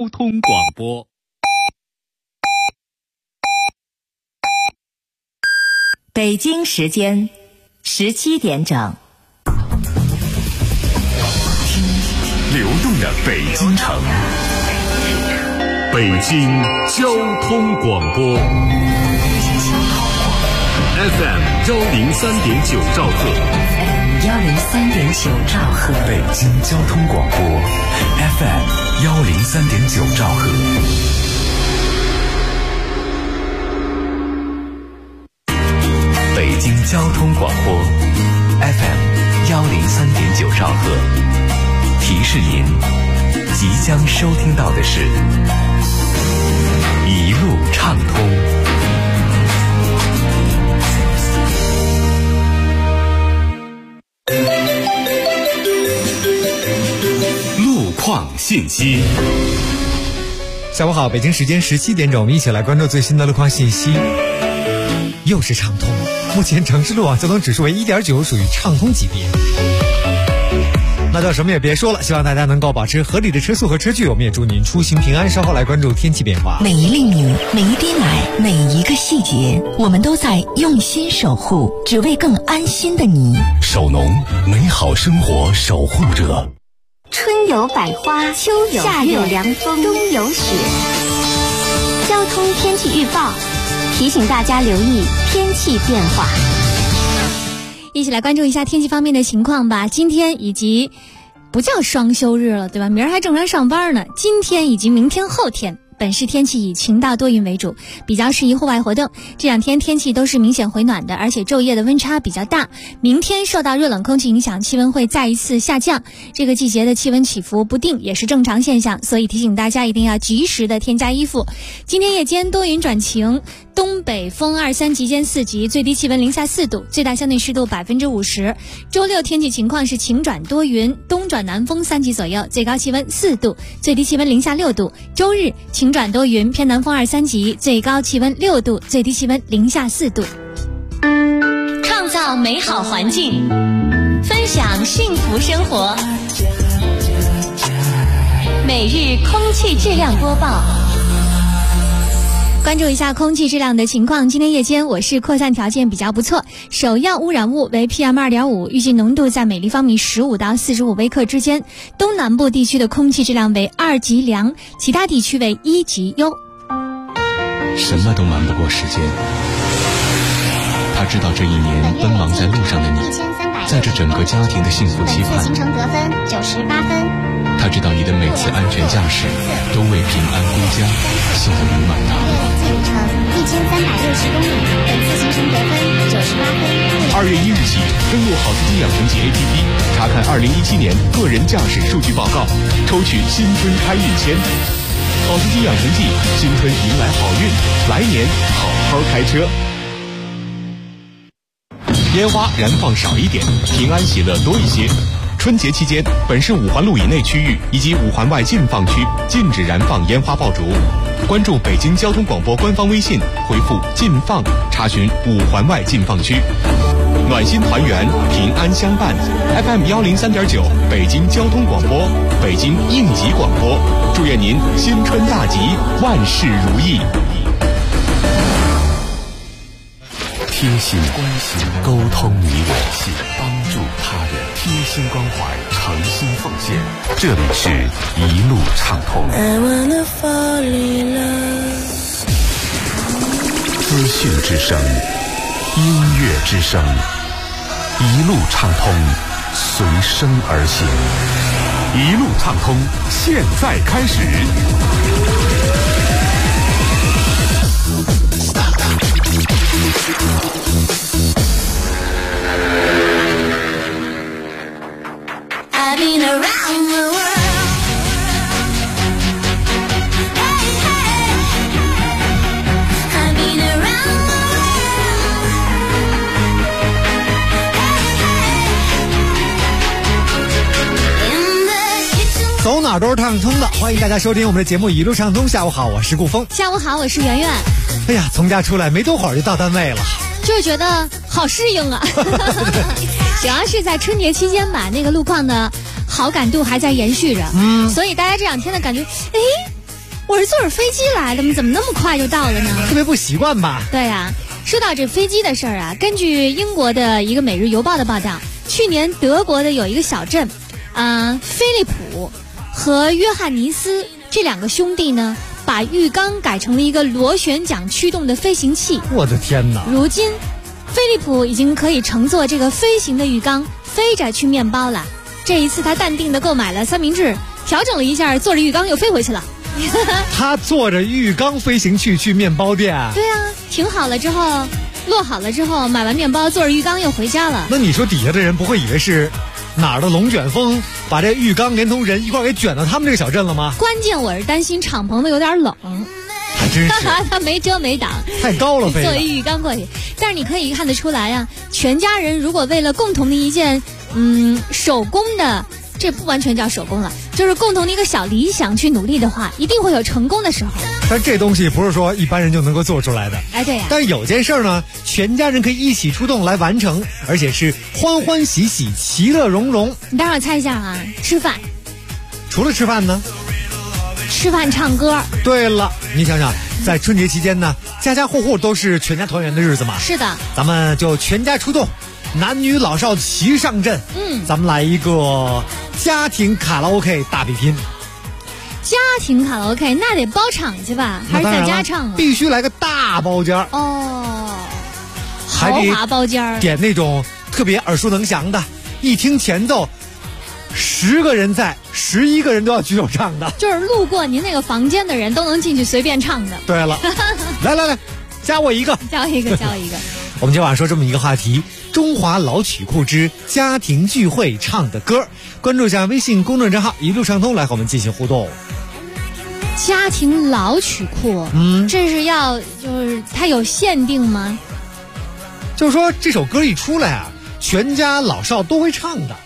通广播。 北京时间17点整。 流动的北京城，北京交通广播 FM 103.9兆赫， 103.9兆赫， 北京交通广播 FM 103.9兆赫。北京交通广播 FM 103.9兆赫。提示您，即将收听到的是一路畅通。路况信息。 下午好，北京时间17点整，我们一起来关注最新的路况信息。又是畅通，目前城市路网交通指数为 1.9， 属于畅通级别。那叫什么也别说了，希望大家能够保持合理的车速和车距，我们也祝您出行平安。稍后来关注天气变化。 每一粒米，每一滴奶，每一个细节，我们都在用心守护，只为更安心的你。 首农，美好生活守护者。 春有百花，秋有夏有凉风，冬有雪。交通天气预报提醒大家留意天气变化。 一起来关注一下天气方面的情况吧。今天以及不叫双休日了，对吧？明儿还正常上班呢。今天以及明天、后天，本市天气以晴到多云为主，比较适宜户外活动。这两天天气都是明显回暖的，而且昼夜的温差比较大。明天受到热冷空气影响，气温会再一次下降。这个季节的气温起伏不定也是正常现象，所以提醒大家一定要及时的添加衣服。今天夜间多云转晴，东北风2、3级间4级，最低气温零下4度，最大相对湿度50%。周六天气情况是晴转多云，东转南风3级左右，最高气温4度，最低气温零下6度。周日晴转多云，偏南风2、3级，最高气温6度，最低气温零下4度。创造美好环境，分享幸福生活。每日空气质量播报。关注一下空气质量的情况。今天夜间我市扩散条件比较不错，首要污染物为 PM2.5， 预计浓度在每立方米15到45微克之间。东南部地区的空气质量为2级良，其他地区为1级优。 什么都瞒不过时间，他知道这一年奔忙在路上的你，在这整个家庭的幸福期盼。 行程得分98分。 他知道你的每次安全驾驶都为平安归家心里满堂。 最里程1360公里，本次行程得分98分。 2月1日起，登录好司机养成记 APP， 查看2017年个人驾驶数据报告，抽取新春开运签。好司机养成记，新春迎来好运，来年好好开车。烟花燃放少一点，平安喜乐多一些。春节期间，本市5环路以内区域以及5环外禁放区禁止燃放烟花爆竹。关注北京交通广播官方微信，回复禁放查询5环外禁放区。暖心团圆，平安相伴。 FM 103.9北京交通广播，北京应急广播，祝愿您新春大吉，万事如意。 贴心关心，沟通你我，帮助他人，贴心关怀，诚心奉献。这里是一路畅通。资讯之声，音乐之声，一路畅通，随声而行。一路畅通，现在开始。 I've been around the world. Hey, hey. I've been around the world. Hey, hey. In the kitchen. 走哪都是畅通的，欢迎大家收听我们的节目一路畅通。下午好，我是顾峰。 下午好，我是圆圆。 哎呀，从家出来没多会儿就到单位了， 就是觉得好适应啊。主要是在春节期间吧，那个路况的好感度还在延续着，所以大家这两天的感觉， 我是坐着飞机来的，怎么那么快就到了呢？ 特别不习惯吧？ 对呀，说到这飞机的事儿啊，根据英国的一个《每日邮报》的报道，去年德国的有一个小镇，菲利普和约翰尼斯这两个兄弟呢，把浴缸改成了一个螺旋桨驱动的飞行器。 我的天哪！ 如今，飞利普已经可以乘坐这个飞行的浴缸飞着去面包了。这一次，他淡定地购买了三明治，调整了一下，坐着浴缸又飞回去了。 他坐着浴缸飞行器去面包店。 对啊，停好了之后，落好了之后，买完面包，坐着浴缸又回家了。 那你说底下的人不会以为是哪儿的龙卷风把这浴缸连同人一块给卷到他们这个小镇了吗？ 关键我是担心敞篷的有点冷， 还真是他没遮没挡， 太高了，飞坐一浴缸过去。但是你可以看得出来啊，全家人如果为了共同的一件手工的，这不完全叫手工了，就是共同的一个小理想去努力的话，一定会有成功的时候。 但这东西不是说一般人就能够做出来的。 哎，对呀。 但是有件事呢，全家人可以一起出动来完成，而且是欢欢喜喜、其乐融融。 你待会儿猜一下啊，吃饭。 除了吃饭呢？ 吃饭唱歌。 对了，你想想，在春节期间呢，家家户户都是全家团圆的日子嘛。 是的。 咱们就全家出动，男女老少齐上阵。咱们来一个家庭卡拉 OK 大比拼。 家庭卡拉 OK 那得包场去吧，还是在家唱啊？ 必须来个大包间哦，豪华包间， 点那种特别耳熟能详的，一听前奏10个人在11个人都要举手唱的， 就是路过您那个房间的人都能进去随便唱的。 对了，来，加我一个， 加我一个。 我们今晚说这么一个话题：中华老曲库之家庭聚会唱的歌。关注一下微信公众账号一路畅通，来和我们进行互动。 家庭老曲库，这是就是它有限定吗？ 就是说这首歌一出来啊，全家老少都会唱的。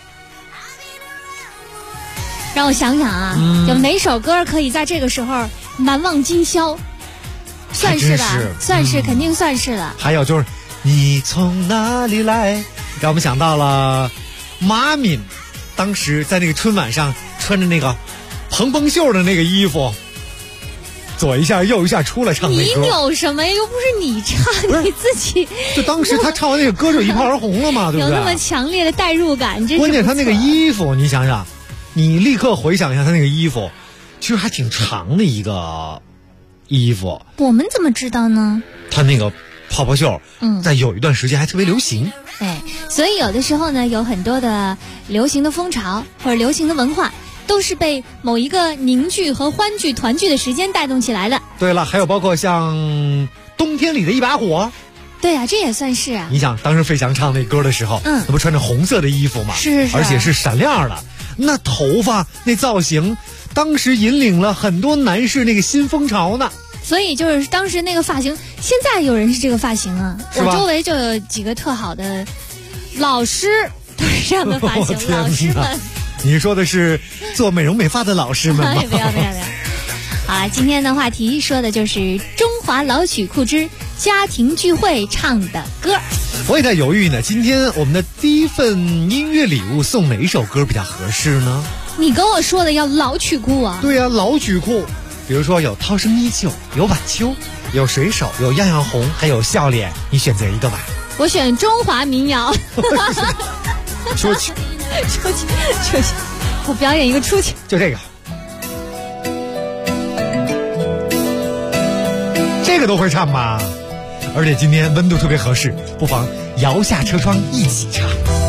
让我想想啊，有哪首歌可以在这个时候难忘今宵？算是吧，算是，肯定算是了。 还有就是你从哪里来，让我们想到了马敏当时在那个春晚上穿着那个蓬蓬袖的那个衣服，左一下右一下出来唱那歌。 你有什么呀？又不是你唱，你自己。 就当时他唱完那个歌就一炮而红了嘛，对不对？ 有那么强烈的代入感，真是。 关键他那个衣服，你想想，你立刻回想一下他那个衣服，其实还挺长的一个衣服。 我们怎么知道呢？ 他那个泡泡袖，在有一段时间还特别流行。 哎，所以有的时候呢，有很多的流行的风潮或者流行的文化，都是被某一个凝聚和欢聚团聚的时间带动起来的。 对了，还有包括像冬天里的一把火。 对啊，这也算是啊。 你想当时费翔唱那歌的时候，那不穿着红色的衣服吗？ 是， 而且是闪亮的，那头发那造型，当时引领了很多男士那个新风潮呢。 所以就是当时那个发型，现在有人是这个发型啊。我周围就有几个特好的老师都是这样的发型。老师们， 你说的是做美容美发的老师们吗？ 不要。好，今天的话题说的就是中华老曲库之家庭聚会唱的歌。 我也在犹豫呢，今天我们的第一份音乐礼物送哪一首歌比较合适呢？ 你跟我说的要老曲库啊？ 对啊，老曲库。比如说有涛声依旧，有晚秋，有水手，有样样红，还有笑脸，你选择一个吧。 我选中华民谣。 出去， 我表演一个出去。 就这个，这个都会唱吧？而且今天温度特别合适，不妨摇下车窗一起唱。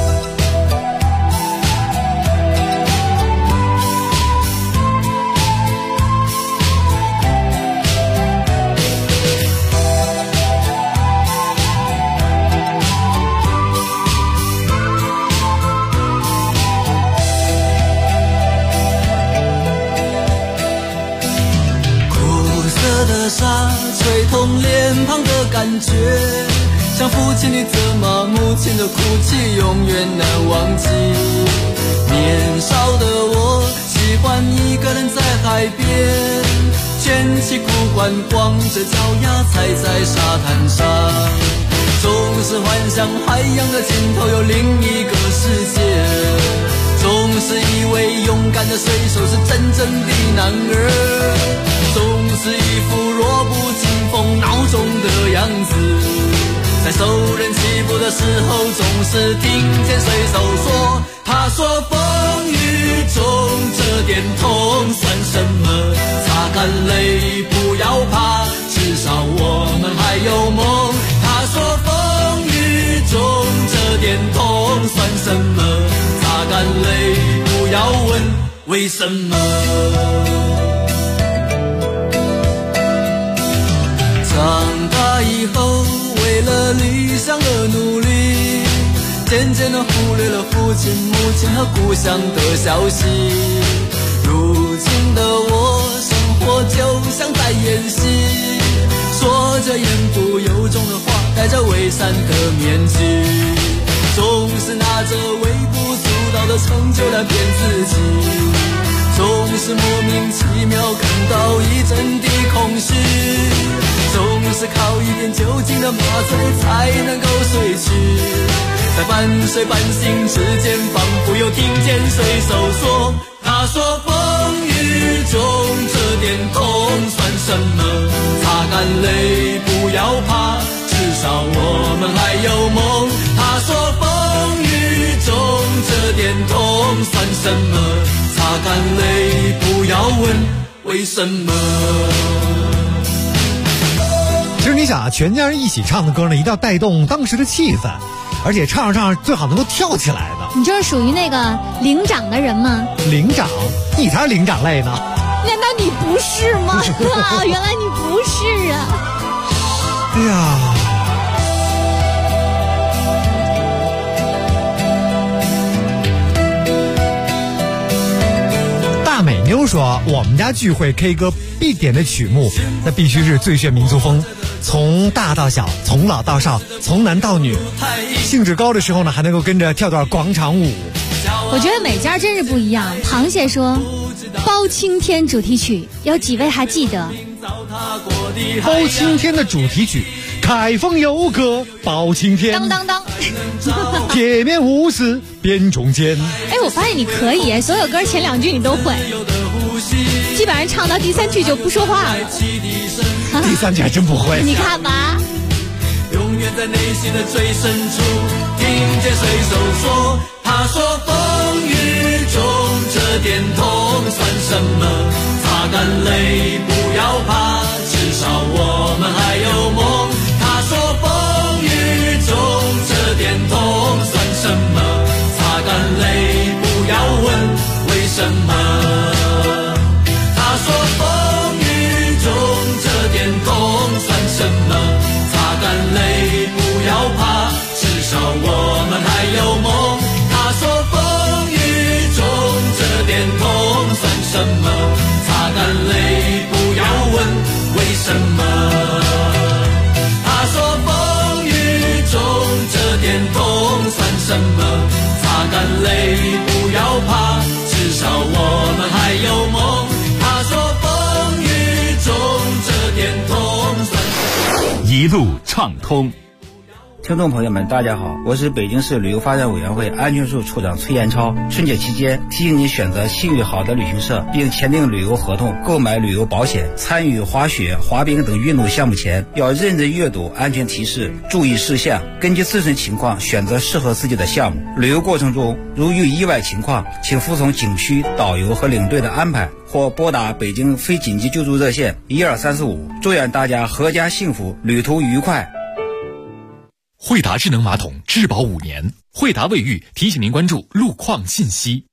吹痛脸庞的感觉，像父亲的责骂，母亲的哭泣，永远难忘记。年少的我喜欢一个人在海边，卷起裤管，光着脚丫踩在沙滩上，总是幻想海洋的尽头有另一个世界，总是以为勇敢的水手是真正的男儿，总受人欺负的时候，总是听见水手说，他说风雨中这点痛算什么，擦干泪不要怕，至少我们还有梦。他说风雨中这点痛算什么，擦干泪不要问为什么。长大以后为了理想而努力，渐渐地忽略了父亲母亲和故乡的消息。如今的我生活就像在演戏，说着言不由衷的话，戴着伪善的面具，总是拿着微不足道的成就来骗自己，总是莫名其妙感到一阵的空虚，总是靠一点酒精的麻醉才能够睡去。在半睡半醒之间，仿佛又听见水手说，他说风雨中这点痛算什么，擦干泪不要怕，至少我们还有梦。他说风雨中这点痛算什么，擦干泪不要问为什么。 其实你想啊，全家人一起唱的歌呢，一定要带动当时的气氛，而且唱着唱着最好能够跳起来的。 你就是属于那个领长的人吗？ 领长？你才是领长类呢。 难道你不是吗？啊，原来你不是啊。 对呀。大美妞说，我们家聚会 K 歌必点的曲目，那必须是最炫民族风，从大到小，从老到少，从男到女，兴致高的时候呢，还能够跟着跳段广场舞。 我觉得每家真是不一样。螃蟹说，包青天主题曲，有几位还记得？ 包青天的主题曲，开封有个包青天， 当当当， 铁面无私辨忠奸。 哎，我发现你可以，所有歌前两句你都会，基本上唱到第三句就不说话了。 第三句还真不会。 你看吧。 永远在内心的最深处，听见水手说，他说风雨中这点痛算什么，擦干泪不要怕，至少我们还有梦。他说风雨中这点痛算什么，擦干泪不要问为什么。他说风雨中这点痛算什么，擦干泪不要怕，至少我们还有梦。他说风雨中这点痛算什么，擦干泪不要问为什么。他说风雨中这点痛算什么，擦干泪不要怕，至少我们还有梦。他说风雨中这点痛算什么。 一路畅通。 听众朋友们，大家好，我是北京市旅游发展委员会安全处处长崔延超。春节期间，提醒您选择信誉好的旅行社，并签订旅游合同，购买旅游保险。参与滑雪、滑冰等运动项目前，要认真阅读安全提示，注意事项，根据自身情况选择适合自己的项目。旅游过程中，如遇意外情况，请服从景区导游和领队的安排，或拨打北京非紧急救助热线12345。祝愿大家阖家幸福，旅途愉快。 惠达智能马桶质保5年，惠达卫浴提醒您关注路况信息。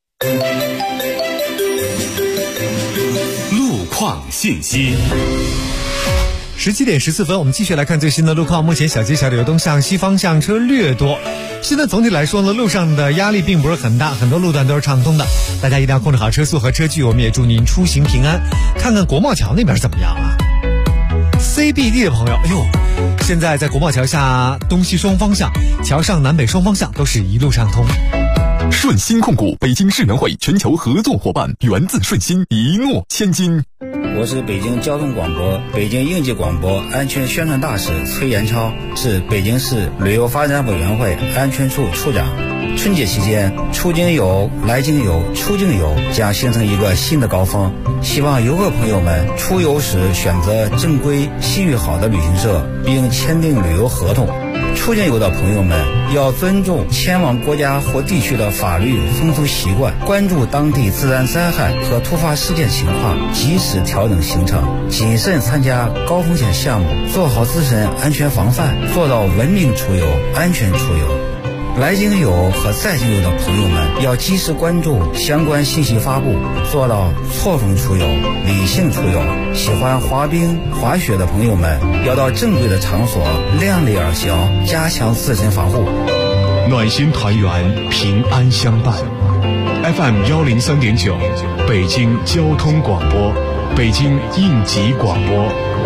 路况信息。 17点14分，我们继续来看最新的路况。目前小街小柳东向西方向车略多，现在总体来说呢，路上的压力并不是很大，很多路段都是畅通的，大家一定要控制好车速和车距。我们也祝您出行平安。看看国贸桥那边怎么样啊？ CBD 的朋友，哎呦，现在在国贸桥下东西双方向，桥上南北双方向都是一路畅通。 顺鑫控股北京世能会全球合作伙伴，源自顺鑫，一诺千金。 我是北京交通广播、北京应急广播安全宣传大使崔延超，是北京市旅游发展委员会安全处处长。春节期间，出境游、来境游、出境游将形成一个新的高峰。希望游客朋友们出游时选择正规、信誉好的旅行社，并签订旅游合同， 出境游的朋友们要尊重前往国家或地区的法律风俗习惯，关注当地自然灾害和突发事件情况，及时调整行程，谨慎参加高风险项目，做好自身安全防范，做到文明出游、安全出游。来京游和在京游的朋友们要及时关注相关信息发布，做到错峰出游、理性出游。喜欢滑冰、滑雪的朋友们要到正规的场所，量力而行，加强自身防护。 暖心团圆，平安相伴。FM 103.9，北京交通广播，北京应急广播。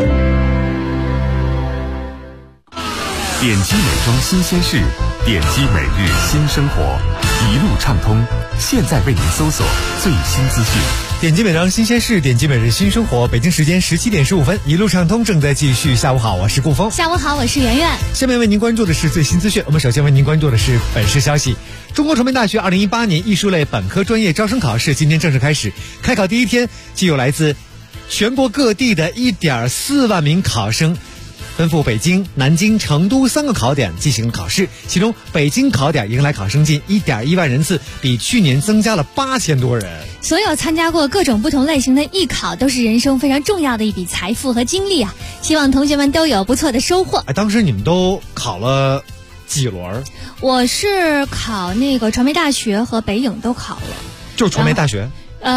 点击美妆新鲜事，点击每日新生活，一路畅通。现在为您搜索最新资讯。 点击美妆新鲜事，点击每日新生活。北京时间17点15分，一路畅通正在继续。下午好，我是顾峰。 下午好，我是圆圆。 下面为您关注的是最新资讯。我们首先为您关注的是本市消息。中国传媒大学2018年艺术类本科专业招生考试今天正式开始。开考第一天，即有来自全国各地的1.4万名考生奔赴北京、南京、成都3个考点进行考试，其中北京考点迎来考生近1.1万人次，比去年增加了8000多人。 所有参加过各种不同类型的艺考，都是人生非常重要的一笔财富和经历啊！希望同学们都有不错的收获。 当时你们都考了几轮？ 我是考那个传媒大学和北影都考了， 就传媒大学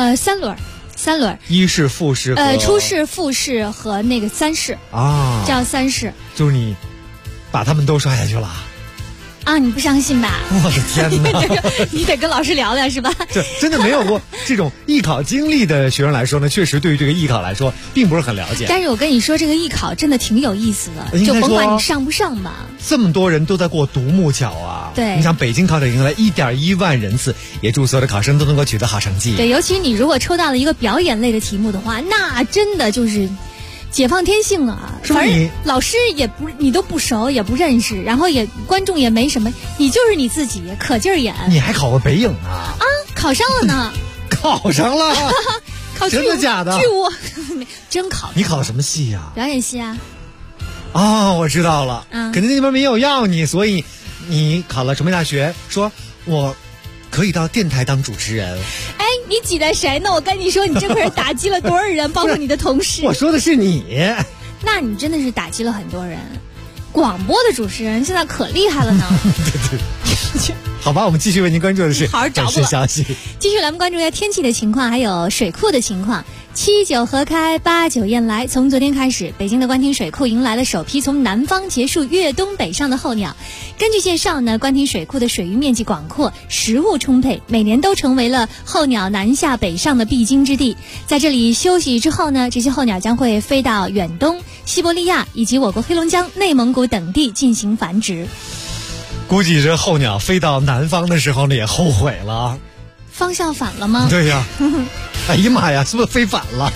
3轮， 一试、复试和初试、复试和那个3试啊， 叫3试。 就是你把他们都刷下去了啊？你不相信吧？ 我的天哪！ 你得跟老师聊聊是吧？ 这真的没有过这种艺考经历的学生来说呢，确实对于这个艺考来说并不是很了解。 但是我跟你说，这个艺考真的挺有意思的，就甭管你上不上吧。 这么多人都在过独木桥啊！ 对， 你想北京考点迎来1.1万人次，也祝所有的考生都能够取得好成绩。 对，尤其你如果抽到了一个表演类的题目的话，那真的就是解放天性啊！反正老师也不你都不熟也不认识，然后也观众也没什么，你就是你自己可劲儿演。 你还考过北影啊？ 啊，考上了呢。 考上了？真的假的？ 据我真考上了。 你考什么系呀？ 表演系啊。 我知道了。肯定那边没有要你，所以你考了传媒大学，说我可以到电台当主持人。 哎，你挤兑谁呢？我跟你说，你这可是打击了多少人，包括你的同事。 我说的是你。 那你真的是打击了很多人。广播的主持人现在可厉害了呢。 对。好吧，我们继续为您关注的是本市消息。 继续来关注一下天气的情况，还有水库的情况。7九河开，8九雁来。从昨天开始，北京的官厅水库迎来了首批从南方结束越冬北上的候鸟。根据介绍呢，官厅水库的水域面积广阔，食物充沛，每年都成为了候鸟南下北上的必经之地。在这里休息之后呢，这些候鸟将会飞到远东、西伯利亚以及我国黑龙江、内蒙古等地进行繁殖。 估计这候鸟飞到南方的时候呢，也后悔了。 方向反了吗？ 对呀。哎呀妈呀，是不是飞反了？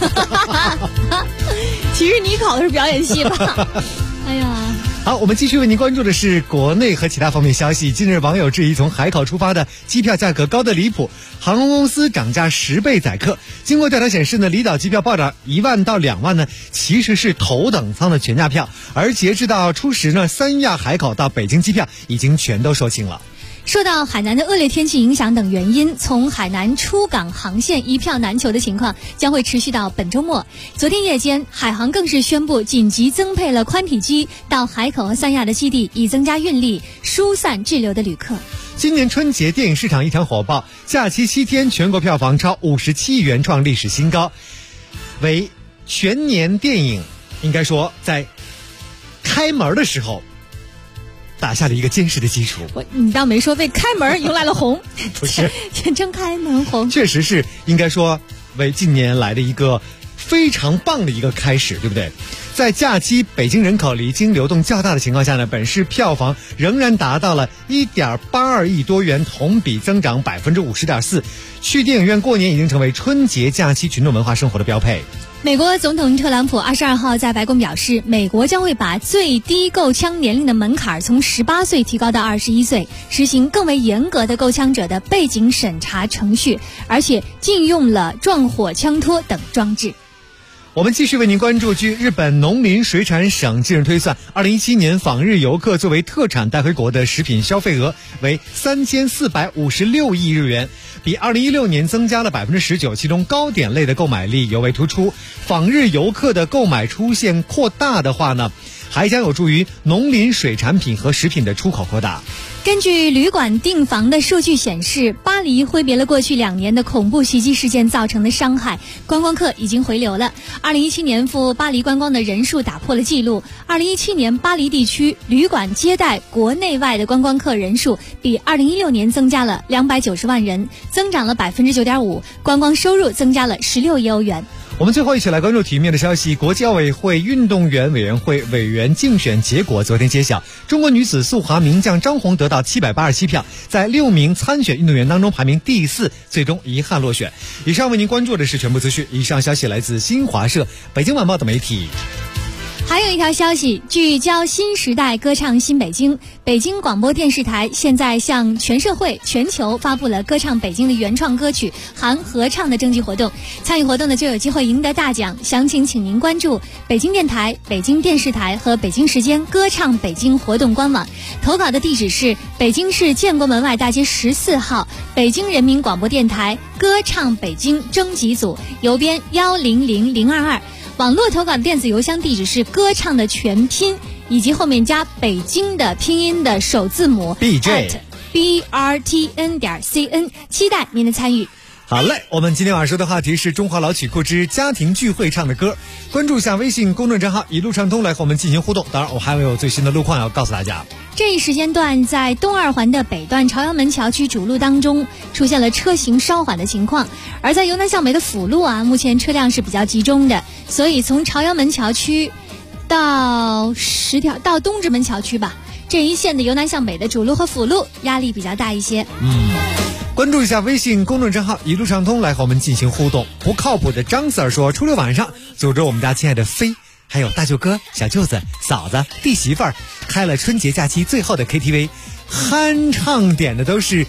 其实你考的是表演系吧？哎呀。 好，我们继续为您关注的是国内和其他方面消息。近日网友质疑从海口出发的机票价格高得离谱，航空公司涨价10倍宰客。经过调查显示呢，离岛机票报涨1万到2万呢，其实是头等舱的全价票，而截至到初时呢，三亚海口到北京机票已经全都售罄了。 受到海南的恶劣天气影响等原因，从海南出港航线一票难求的情况将会持续到本周末。昨天夜间，海航更是宣布紧急增配了宽体机到海口和三亚的基地，以增加运力，疏散滞留的旅客。 今年春节电影市场一场火爆，假期7天全国票房超57亿元，创历史新高，为全年电影应该说在开门的时候打下了一个坚实的基础。 你倒没说为开门迎来了红。 不是真开门红， 确实是应该说为近年来的一个非常棒的一个开始，对不对？在假期北京人口离京流动较大的情况下呢，本市票房仍然达到了 1.82 亿多元，同比增长 50.4%。去电影院过年已经成为春节假期群众文化生活的标配。 美国总统特朗普22号在白宫表示，美国将会把最低购枪年龄的门槛从18岁提高到21岁，实行更为严格的购枪者的背景审查程序，而且禁用了撞火枪托等装置。 我们继续为您关注，据日本农林水产省近日推算，2017年访日游客作为特产带回国的食品消费额为3456亿日元，比2016年增加了19%，其中糕点类的购买力尤为突出。访日游客的购买出现扩大的话呢，还将有助于农林水产品和食品的出口扩大。 根据旅馆订房的数据显示，巴黎挥别了过去2年的恐怖袭击事件造成的伤害，观光客已经回流了。2017年赴巴黎观光的人数打破了纪录。2017年巴黎地区旅馆接待国内外的观光客人数比2016年增加了290万人，增长了9.5%，观光收入增加了16亿欧元。 我们最后一起来关注体育面的消息。国际奥委会运动员委员会委员竞选结果昨天揭晓，中国女子速滑名将张红得到787票，在6名参选运动员当中排名第4，最终遗憾落选。以上为您关注的是全部资讯，以上消息来自新华社、北京晚报等媒体。 还有一条消息，聚焦新时代歌唱新北京，北京广播电视台现在向全社会、全球发布了歌唱北京的原创歌曲含合唱的征集活动，参与活动的就有机会赢得大奖。详情请您关注北京电台、北京电视台和北京时间歌唱北京活动官网。投稿的地址是北京市建国门外大街14号北京人民广播电台歌唱北京征集组，邮编100022。网络投稿的电子邮箱地址是歌唱的全拼以及后面加北京的拼音的首字母 @brtn.cn， 期待您的参与。 好嘞，我们今天晚上说的话题是中华老曲库之家庭聚会唱的歌，关注一下微信公众账号一路畅通来和我们进行互动。当然我还有最新的路况要告诉大家。 这一时间段在东二环的北段朝阳门桥区主路当中出现了车行稍缓的情况，而在由南向北的辅路目前车辆是比较集中的，所以从朝阳门桥区到东直门桥区吧，这一线的由南向北的主路和辅路压力比较大一些。 关注一下微信公众账号一路畅通来和我们进行互动。不靠谱的张 Sir 说，初六晚上组织我们家亲爱的飞还有大舅哥、小舅子、嫂子、弟媳妇儿开了春节假期最后的 KTV， 酣唱点的都是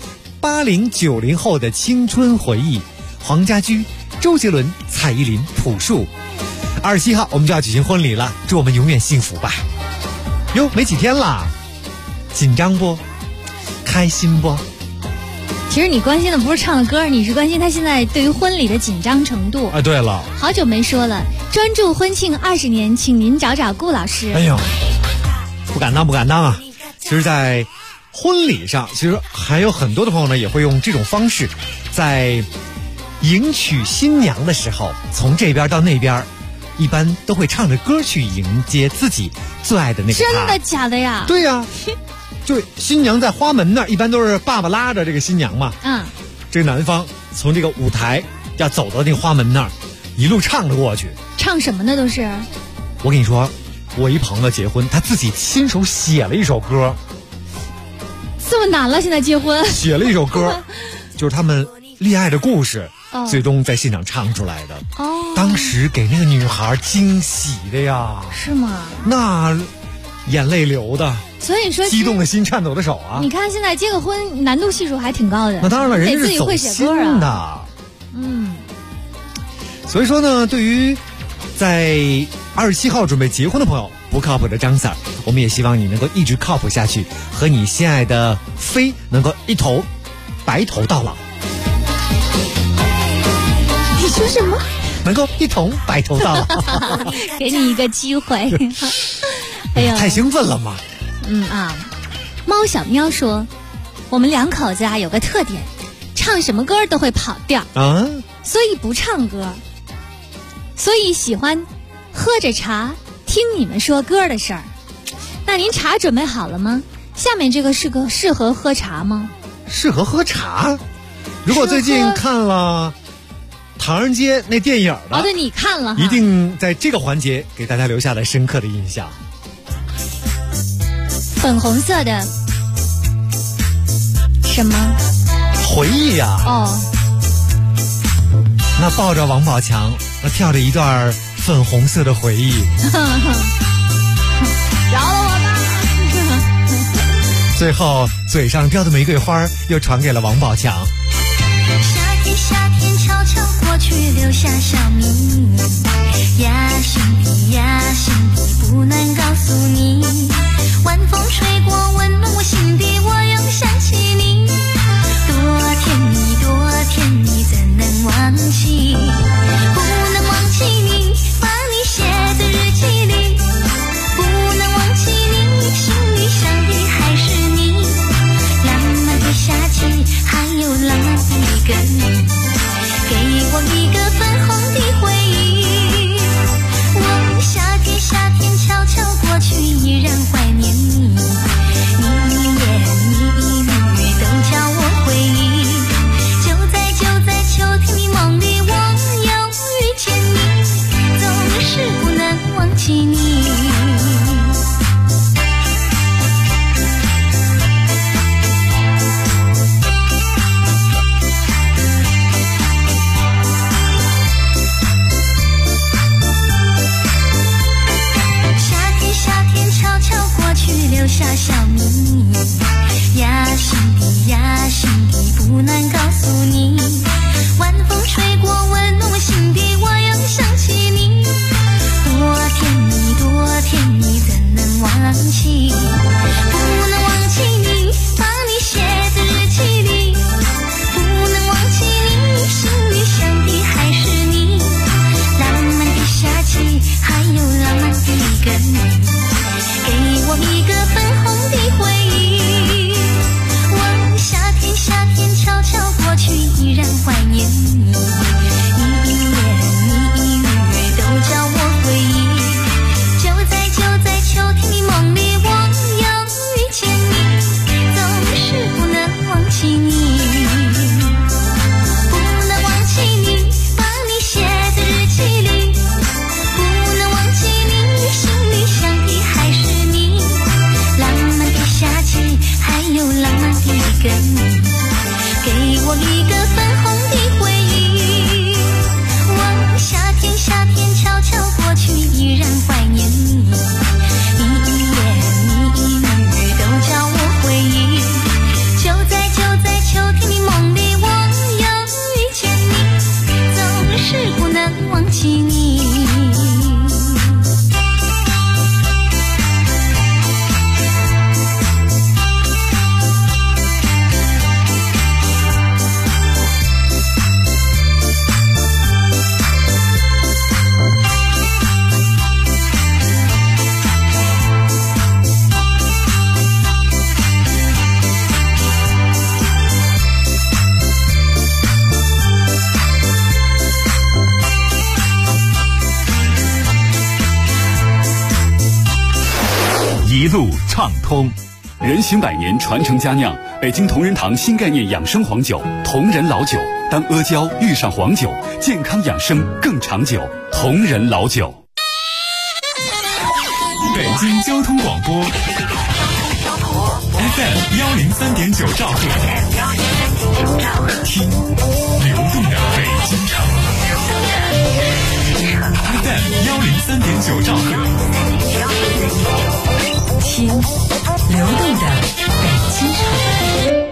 80、90后的青春回忆，黄家驹、周杰伦、蔡依林、朴树。27号我们就要举行婚礼了，祝我们永远幸福吧。哟，没几天了，紧张不？开心不？ 其实你关心的不是唱的歌，你是关心他现在对于婚礼的紧张程度。 对了， 好久没说了，专注婚庆20年，请您找找顾老师。 哎呦，不敢当啊！其实在婚礼上，其实还有很多的朋友呢也会用这种方式，在迎娶新娘的时候，从这边到那边，一般都会唱着歌去迎接自己最爱的那个他。 真的假的呀？ 对呀，就新娘在花门那儿，一般都是爸爸拉着这个新娘嘛。这个男方从这个舞台要走到那个花门那儿，一路唱着过去。 唱什么呢？都是。 我跟你说，我一朋友结婚，他自己亲手写了一首歌。 这么难了，现在结婚？ 写了一首歌，就是他们恋爱的故事，最终在现场唱出来的。当时给那个女孩惊喜的呀。 是吗？ 那眼泪流的。 所以说激动的心颤抖的手啊！ 你看现在结个婚难度系数还挺高的。 那当然了，人家是走心的。所以说呢，对于在27号准备结婚的朋友，不靠谱的张 Sir， 我们也希望你能够一直靠谱下去，和你心爱的飞能够一头白头到老。 你说什么？ 能够一同白头到老。 给你一个机会。哎呦， 太兴奋了嘛！ 猫小喵说，我们两口子有个特点，唱什么歌都会跑调所以不唱歌，所以喜欢喝着茶听你们说歌的事儿。那您茶准备好了吗？下面这个适合喝茶吗？ 适合喝茶？如果最近看了唐人街那电影的， 对，你看了， 一定在这个环节给大家留下了深刻的印象。 粉红色的什么回忆呀？那抱着王宝强，那跳着一段粉红色的回忆。 饶了我吧！ 最后嘴上叼的玫瑰花又传给了王宝强。 夏天悄悄过去，留下小秘密， 呀，兄弟呀，兄弟不能告诉你，晚风吹过温暖我心底，我又想起你，多甜蜜多甜蜜怎能忘记，不能忘记你，把你写在日记里，不能忘记你，心里想的还是你，浪漫的夏季还有浪漫的一个你，给我一个粉红的回忆，我夏天夏天悄悄过去，依然怀念你，你言你语都叫我回忆，就在秋天的梦里，我又遇见你，总是不能忘记你。留下小秘密呀，兄弟呀，兄弟不能告诉你，晚风吹过温暖我心底，我又想起你，多甜蜜多甜蜜怎能忘记，不能忘记你，把你写在日记里，不能忘记你，心里想的还是你，浪漫的夏季还有浪漫的一个你，给我一个粉红的回忆，我夏天夏天悄悄过去，依然怀念你，你言你语都叫我回忆，就在秋天的梦里，我又遇见你，总是不能忘记你，不能忘记你，把你写在日记里，不能忘记你，心里想的还是你，浪漫的夏季还有浪漫的一个你，给我一个粉红的回忆，我夏天夏天悄悄过去，依然怀念你，你言你语都叫我回忆，就在秋天的梦里，我又遇见你，总是不能忘记你。 一路畅通，人行百年，传承佳酿，北京同仁堂新概念养生黄酒，同仁老酒。当阿胶遇上黄酒，健康养生更长久。同仁老酒。 北京交通广播 FM 103.9兆赫，听流动的北京城。FM 103.9兆赫，听流动的北京城。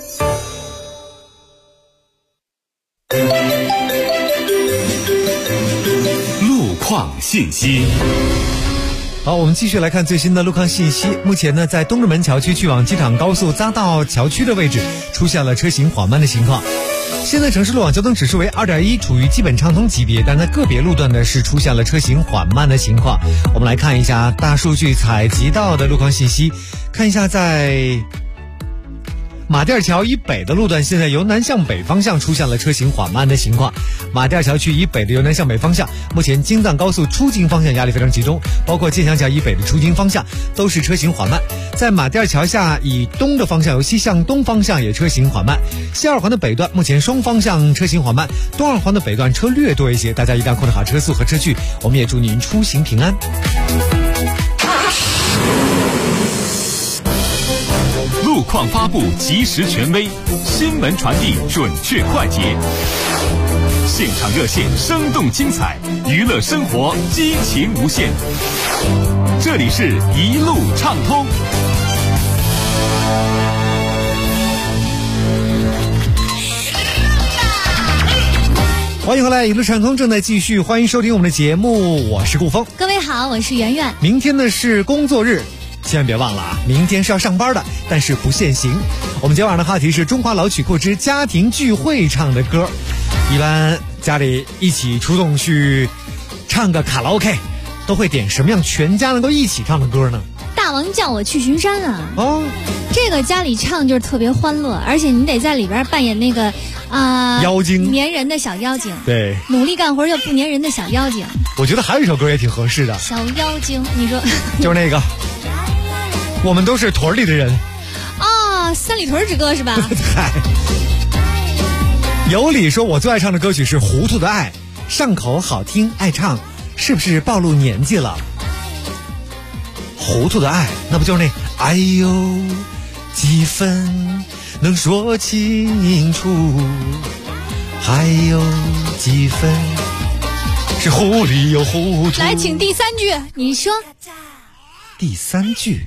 路况信息。 好，我们继续来看最新的路况信息。目前呢，在东直门桥区去往机场高速匝道桥区的位置出现了车行缓慢的情况。现在城市路网交通指数为 2.1， 处于基本畅通级别，但在个别路段呢是出现了车行缓慢的情况。我们来看一下大数据采集到的路况信息，看一下在马甸桥以北的路段，现在由南向北方向出现了车行缓慢的情况。马甸桥区以北的由南向北方向，目前京藏高速出京方向压力非常集中，包括建祥桥以北的出京方向都是车行缓慢。在马甸桥下以东的方向，由西向东方向也车行缓慢。西二环的北段目前双方向车行缓慢，东二环的北段车略多一些，大家一定要控制好车速和车距。我们也祝您出行平安。 路况发布及时权威，新闻传递准确快捷，现场热线生动精彩，娱乐生活激情无限。这里是一路畅通。 欢欢迎回来，一路畅通正在继续，欢迎收听我们的节目，我是顾峰。 各位好，我是圆圆。 明天呢是工作日，千万别忘了啊，明天是要上班的，但是不限行。我们今晚的话题是中华老曲库之家庭聚会唱的歌。一般家里一起出动去唱个卡拉 OK， 都会点什么样全家能够一起唱的歌呢？ 大王叫我去巡山啊！ 哦， 这个家里唱就是特别欢乐，而且你得在里边扮演那个妖精， 粘人的小妖精。 对， 努力干活又不粘人的小妖精。 我觉得还有一首歌也挺合适的， 小妖精，你说就是那个我们都是屯里的人啊，三里屯之歌是吧？ 嗨，有理说我最爱唱的歌曲是《糊涂的爱》，上口好听爱唱，是不是暴露年纪了？糊涂的爱，那不就是那爱有几分能说清楚，还有几分是糊里又糊涂。 来，请第三句，你说。 第三句，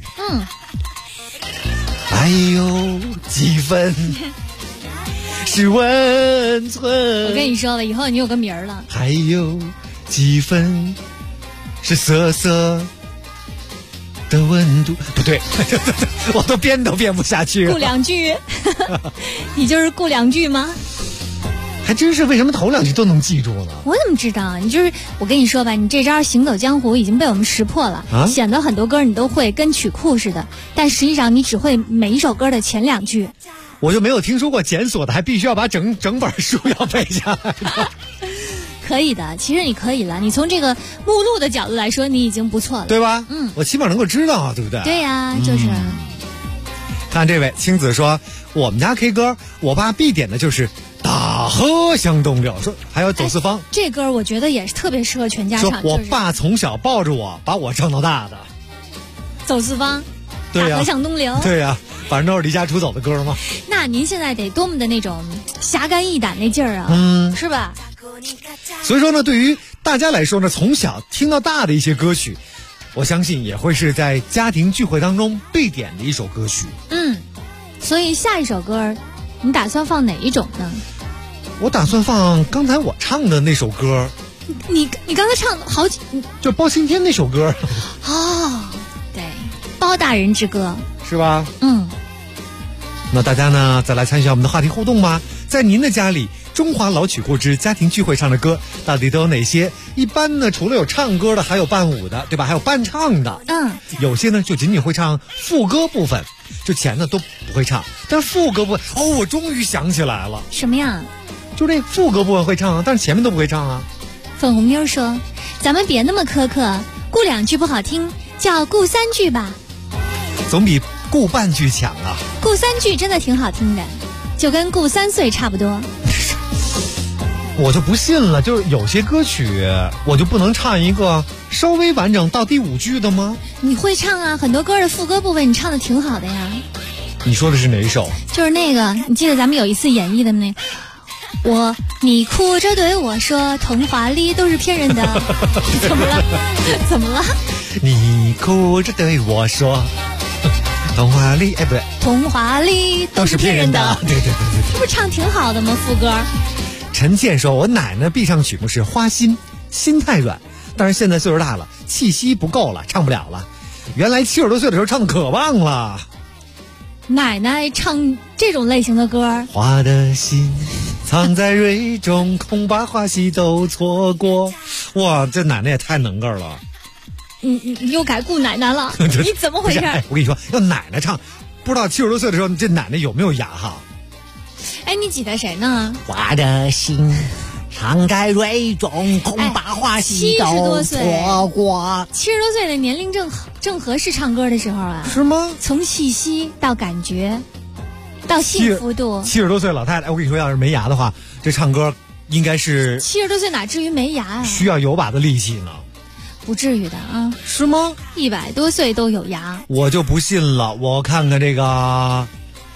还有几分是温存。 我跟你说了，以后你有个名儿了。 还有几分是涩涩的温度。不对，我都编不下去了。 顾两句，你就是顾两句吗？ 还真是，为什么头两句都能记住呢？ 我怎么知道？你就是我跟你说吧，你这招行走江湖已经被我们识破了，显得很多歌你都会跟曲库似的，但实际上你只会每一首歌的前两句。 我就没有听说过检索的还必须要把整本书要背下来的。 可以的，其实你可以了。你从这个目录的角度来说，你已经不错了， 对吧？我起码能够知道啊，对不对？ 对呀，就是。 看这位青子说，我们家 K 歌，我爸必点的就是大河向东流，说还有走四方。 这歌我觉得也是特别适合全家唱。 说我爸从小抱着我，把我唱到大的。 走四方， 对大河向东流。 对呀，反正都是离家出走的歌嘛。 那您现在得多么的那种侠肝义胆那劲儿啊，是吧？ 所以说呢，对于大家来说呢，从小听到大的一些歌曲，我相信也会是在家庭聚会当中必点的一首歌曲。 所以下一首歌你打算放哪一种呢？ 我打算放刚才我唱的那首歌。 你刚才唱好几， 就包青天那首歌。 对，包大人之歌是吧？那大家呢再来参与一下我们的话题互动吧。在您的家里，中华老曲库之家庭聚会唱的歌到底都有哪些？一般呢，除了有唱歌的，还有伴舞的，对吧？还有伴唱的。有些呢就仅仅会唱副歌部分，就前呢都不会唱。但是副歌部分，我终于想起来了。 什么呀？ 就这副歌部分会唱啊，但是前面都不会唱啊。 粉红妞说：“咱们别那么苛刻，顾两句不好听，叫顾三句吧。 总比顾半句强啊。 顾三句真的挺好听的，就跟顾3岁差不多。” 我就不信了，就是有些歌曲我就不能唱一个稍微完整到第5句的吗？ 你会唱啊，很多歌的副歌部分你唱的挺好的呀。 你说的是哪一首？ 就是那个，你记得咱们有一次演绎的那你哭着对我说，童话里都是骗人的。怎么了？怎么了？ 你哭着对我说，童话里不对， 童话里都是骗人的。 对， 这不唱挺好的吗？副歌。 陈倩说，我奶奶必唱曲目是《花心》，心太软，但是现在岁数大了，气息不够了，唱不了了。原来70多岁的时候唱可棒了。 奶奶唱这种类型的歌， 花的心藏在蕊中，恐把花期都错过。哇，这奶奶也太能干了。 你又改顾奶奶了，你怎么回事？ 我跟你说，要奶奶唱，不知道70多岁的时候，这奶奶有没有牙哈？ 你挤兑谁呢？ 花的心藏在蕊中，恐把花期都错过。 70多岁的年龄正合适唱歌的时候啊。 是吗？ 从气息到感觉，到幸福度。 70多岁老太太，我跟你说，要是没牙的话，这唱歌应该是 70多岁哪至于没牙啊？ 需要有把的力气呢。 不至于的啊。 是吗 ？100多岁都有牙。 我就不信了，我看看这个。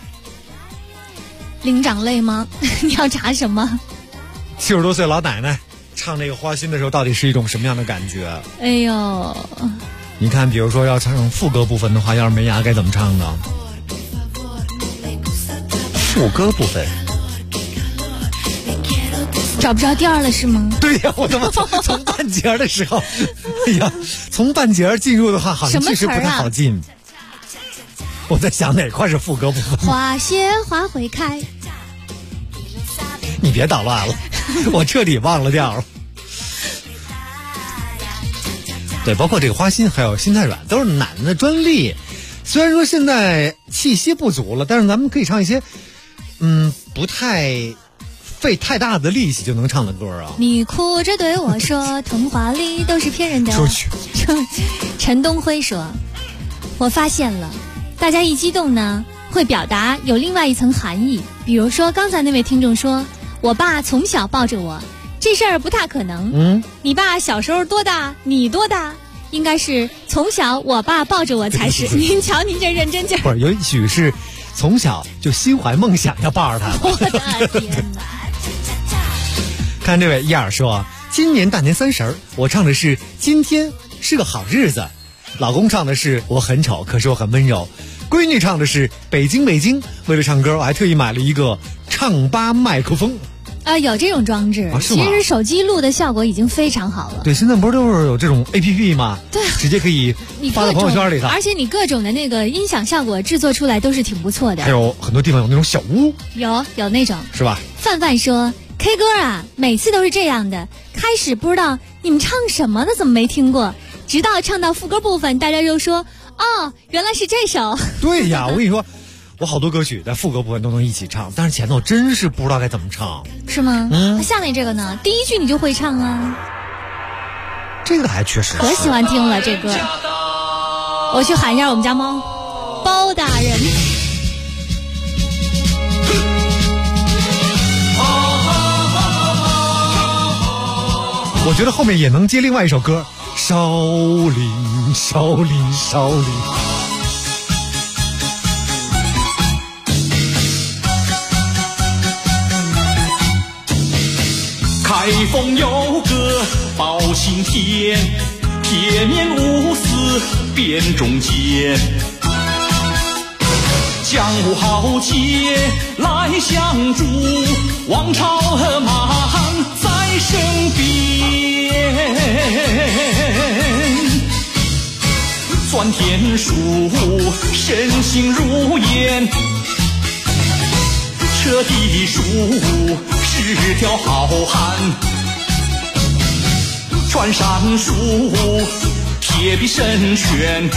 灵长类吗？你要查什么 ？70多岁老奶奶唱那个花心的时候，到底是一种什么样的感觉？ 哎呦， 你看，比如说要唱副歌部分的话，要是没牙该怎么唱呢？副歌部分， 找不着店了是吗？ 对呀，我他妈从半截的时候，哎呀，从半截进入的话，好像确实不太好进。我在想哪块是副歌部分。 花谢花会开。 你别捣乱了，我彻底忘了调了。对，包括这个花心还有心太软都是男的专利。虽然说现在气息不足了，但是咱们可以唱一些不太费太大的力气就能唱的歌啊。 你哭着对我说童话里都是骗人的。 出去。 陈东辉说，我发现了大家一激动呢会表达有另外一层含义，比如说刚才那位听众说我爸从小抱着我，这事儿不大可能。你爸小时候多大你多大，应该是从小我爸抱着我才是。您瞧您这认真劲儿。 不是，也许是从小就心怀梦想要抱着他。 我的天哪。 看这位伊尔说，今年大年30，我唱的是今天是个好日子，老公唱的是我很丑可是我很温柔，闺女唱的是北京北京。为了唱歌我还特意买了一个唱吧麦克风。 有这种装置，其实手机录的效果已经非常好了。 对，现在不是都是有这种 APP 吗？ 对， 直接可以发到朋友圈里头。 而且你各种的那个音响效果制作出来都是挺不错的。 还有很多地方有那种小屋， 有那种， 是吧？ 范范说 K 歌啊，每次都是这样的，开始不知道你们唱什么的，怎么没听过，直到唱到副歌部分，大家就说哦，原来是这首。 对呀，我跟你说。我好多歌曲在副歌部分都能一起唱，但是前头真是不知道该怎么唱。 是吗？那下面这个呢？第一句你就会唱啊。 这个还确实可喜欢听了这歌。我去喊一下我们家猫包大人。 我觉得后面也能接另外一首歌，少林少林少林。 开封有个包青天，铁面无私辨忠奸，江湖豪杰来相助，王朝和马汉在身边，钻天术身形如烟，彻地术是条好汉，穿山术铁臂神拳，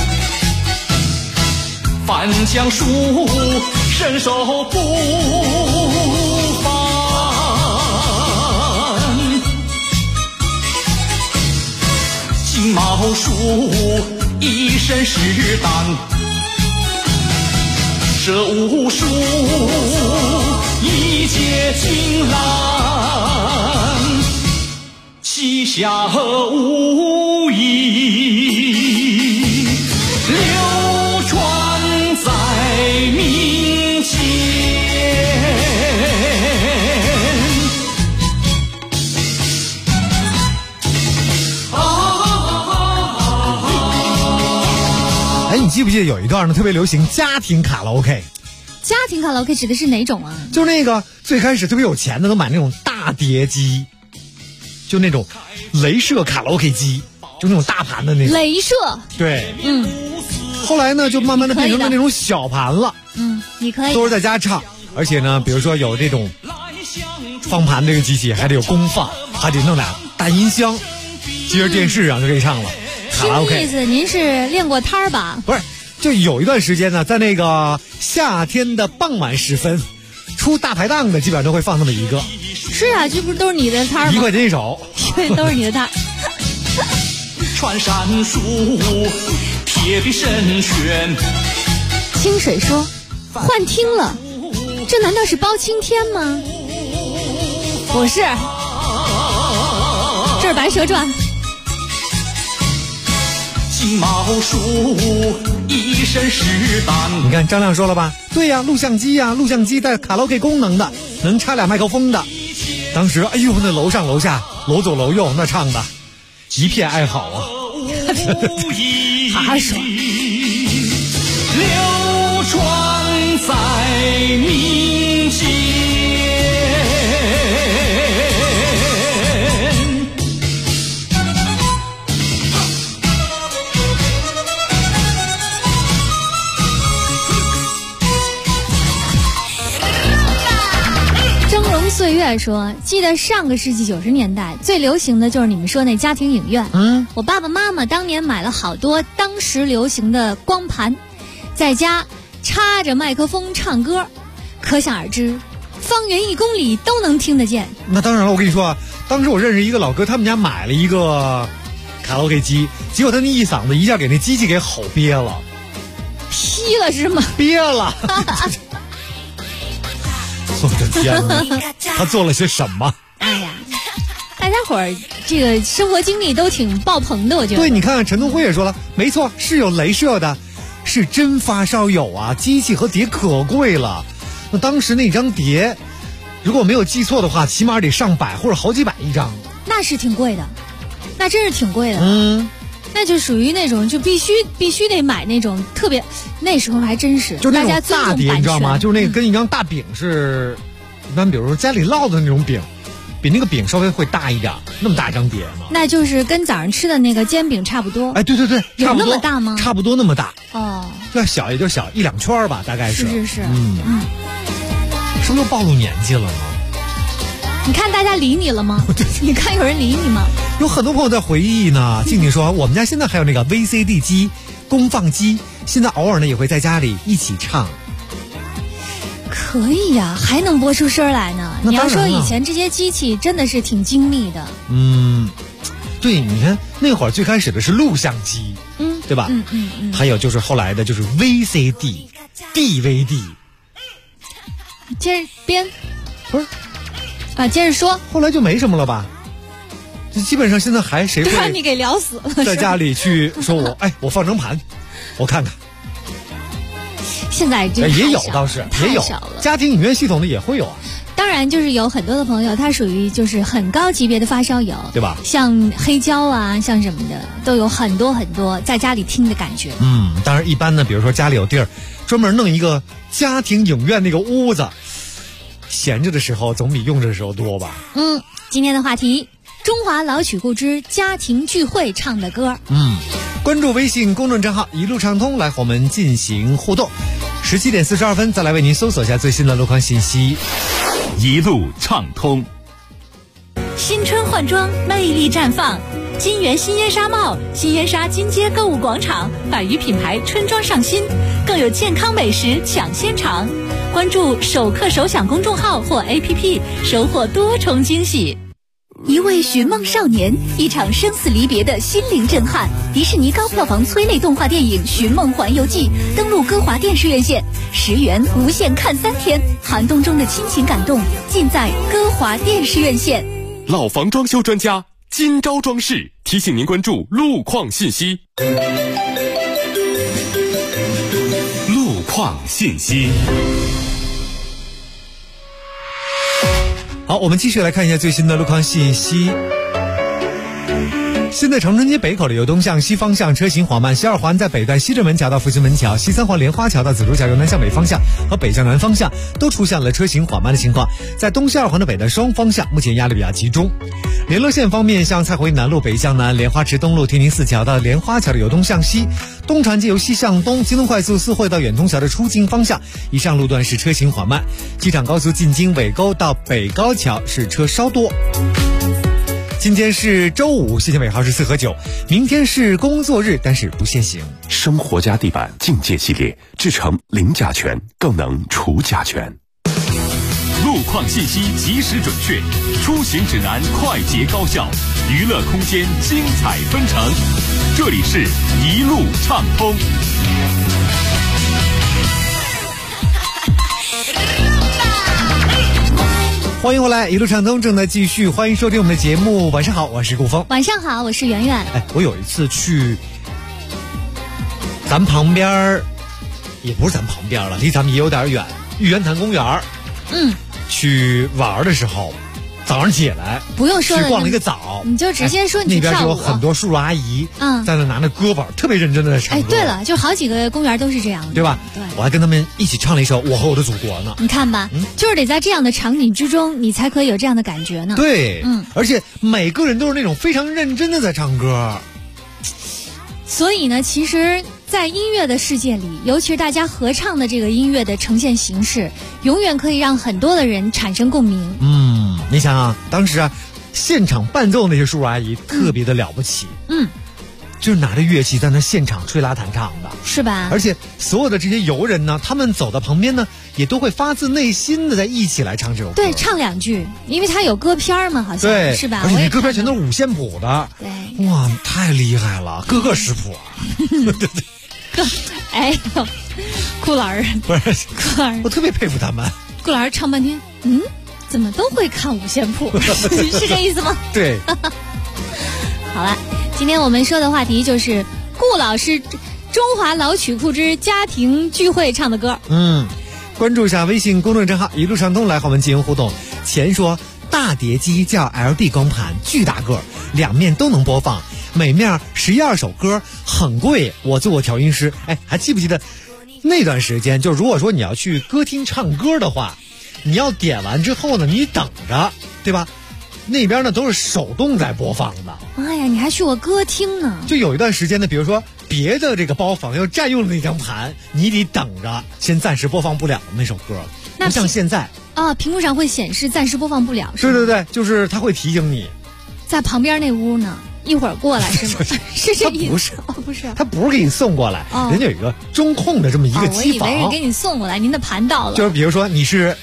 翻江术身手不凡，金毛术一身是胆，蛇无术一解金兰，旗下无疑流传在民间。 哎，你记不记得有一段呢特别流行家庭卡拉 OK？ 家庭卡拉 OK 指的是哪种啊？ 就那个最开始特别有钱的都买那种大碟机，就那种镭射卡拉 OK 机，就那种大盘的那种。 镭射。 对，后来呢，就慢慢的变成了那种小盘了。 你可以。 都是在家唱，而且呢，比如说有这种放盘这个机器，还得有功放，还得弄俩大音箱，接着电视上就可以唱了。卡拉 OK。 意思您是练过摊儿吧？ 不是。就有一段时间呢，在那个夏天的傍晚时分，出大排档的基本上都会放那么一个。 是啊，这不是都是你的摊儿吗？1 块钱一首， 对，都是你的摊儿。 穿山术，铁臂神拳。 清水说：“幻听了，这难道是包青天吗？”不是，这是白蛇传。 金毛术一身是胆。 你看张亮说了吧？对呀，录像机呀，录像机带卡拉 OK 功能的，能插俩麦克风的。当时哎呦，那楼上楼下楼左楼右那唱的一片哀嚎啊。 好爽。 流传在民间。 岁月说，记得上个世纪90年代最流行的就是你们说那家庭影院。我爸爸妈妈当年买了好多当时流行的光盘，在家插着麦克风唱歌，可想而知，方圆1公里都能听得见。 那当然了，我跟你说啊，当时我认识一个老哥，他们家买了一个卡拉 OK 机，结果他那一嗓子一下给那机器给吼憋了。 劈了是吗？ 憋了。我的天哪，他做了些什么？ 哎呀，大家伙儿这个生活经历都挺爆棚的，我觉得。 对，你看陈东辉也说了，没错，是有镭射的，是真发烧友啊，机器和碟可贵了。那当时那张碟，如果没有记错的话，起码得上百或者好几百一张。 那是挺贵的，那真是挺贵的。那就属于那种就必须得买那种特别，那时候还真是就那种大家尊重大碟，你知道吗？就是那个跟一张大饼是，一般比如说家里烙的那种饼，比那个饼稍微会大一点，那么大一张碟嘛。 那就是跟早上吃的那个煎饼差不多。 哎，对对对， 有那么大吗？ 差不多那么大。 哦， 要小也就小1-2圈吧，大概是。 是。是不是又暴露年纪了呢？ 你看大家理你了吗？你看有人理你吗？ 有很多朋友在回忆呢。静静说，我们家现在还有那个 VCD 机、功放机，现在偶尔呢也会在家里一起唱。 可以呀，还能播出声来呢。你要说以前这些机器真的是挺精密的。 对，你看那会儿最开始的是录像机，对吧？还有就是后来的就是 VCD、DVD。 接着编， 不是啊，接着说。 后来就没什么了吧？就基本上现在还谁会把你给聊死了？ 在家里去说我放张盘，我看看。 现在这也有，倒是也有家庭影院系统的也会有啊。 当然，就是有很多的朋友，他属于就是很高级别的发烧友， 对吧？ 像黑胶啊，像什么的，都有很多很多在家里听的感觉。 当然一般呢，比如说家里有地儿，专门弄一个家庭影院那个屋子，闲着的时候总比用着的时候多吧。 今天的话题：中华老曲库之家庭聚会唱的歌。 关注微信公众账号一路畅通，来和我们进行互动。17点42分，再来为您搜索一下最新的路况信息。 一路畅通。 新春换装，魅力绽放。金源新烟纱帽、新烟纱金街购物广场百余品牌春装上新，更有健康美食抢先尝。关注首客首享公众号或 APP， 收获多重惊喜。一位寻梦少年，一场生死离别的心灵震撼。迪士尼高票房催泪动画电影《寻梦环游记》登陆歌华电视院线，10元无限看3天，寒冬中的亲情感动尽在歌华电视院线。 老房装修专家金招装饰提醒您关注路况信息。路况信息。 好，我们继续来看一下最新的路况信息。现在长春街北口的由东向西方向车行缓慢，西二环在北段西直门桥到复兴门桥，西三环莲花桥到紫竹桥由南向北方向和北向南方向都出现了车行缓慢的情况，在东西二环的北段双方向目前压力比较集中。联络线方面，像蔡回南路北向南莲花池东路天宁寺桥到莲花桥的由东向西，东船街由西向东，京东快速四惠到远通桥的出京方向以上路段是车行缓慢，机场高速进京尾沟到北高桥是车稍多。今天是周五，限行尾号是4和9，明天是工作日，但是不限行。 生活家地板境界系列制成零甲醛，更能除甲醛。 路况信息及时准确，出行指南快捷高效，娱乐空间精彩纷呈。这里是一路畅通。 欢迎回来，一路畅通正在继续，欢迎收听我们的节目。晚上好，我是顾峰。 晚上好，我是圆圆。 我有一次去咱旁边，也不是咱旁边了，离咱们也有点远，玉渊潭公园。去玩的时候，早上起来不用说了， 去逛了一个早， 你就直接说你那边就有很多叔叔阿姨，在那拿着胳膊，特别认真的在唱歌。 对了，就好几个公园都是这样的， 对吧？ 对， 我还跟他们一起唱了一首《我和我的祖国》呢。 你看吧，就是得在这样的场景之中，你才可以有这样的感觉呢。 对，而且每个人都是那种非常认真的在唱歌。 所以呢，其实在音乐的世界里，尤其是大家合唱的这个音乐的呈现形式，永远可以让很多的人产生共鸣。 你想想，当时啊，现场伴奏那些叔叔阿姨特别的了不起，就是拿着乐器在那现场吹拉弹唱的， 是吧？ 而且所有的这些游人呢，他们走到旁边呢，也都会发自内心的在一起来唱这首歌。 对，唱2句，因为他有歌片嘛，好像对， 是吧？ 而且那歌片全都是五线谱的， 对， 哇，太厉害了，个个识谱啊！ 哎呦，顾老师不是顾老师， 我特别佩服他们。 顾老师唱半天，怎么都会看五线谱？是这意思吗？ 对。 好了，今天我们说的话题就是顾老师中华老曲库之家庭聚会唱的歌。 关注一下微信公众账号一路畅通来和我们进行互动。前说大碟机叫 LD 光盘，巨大个，2面都能播放，每面11-12首歌，很贵。我做过调音师，还记不记得那段时间？就如果说你要去歌厅唱歌的话，你要点完之后呢，你等着，对吧？那边呢都是手动在播放的。 哎呀，你还去过歌厅呢？ 就有一段时间呢，比如说别的这个包房又占用了那张盘，你得等着，先暂时播放不了那首歌。不像现在啊，屏幕上会显示暂时播放不了。是对对对，就是它会提醒你。 在旁边那屋呢，一会儿过来是吗？是这意思？ 不是， 不是， 他不是给你送过来，人家有一个中控的这么一个机房。 我以为是给你送过来，您的盘到了。 就是比如说你是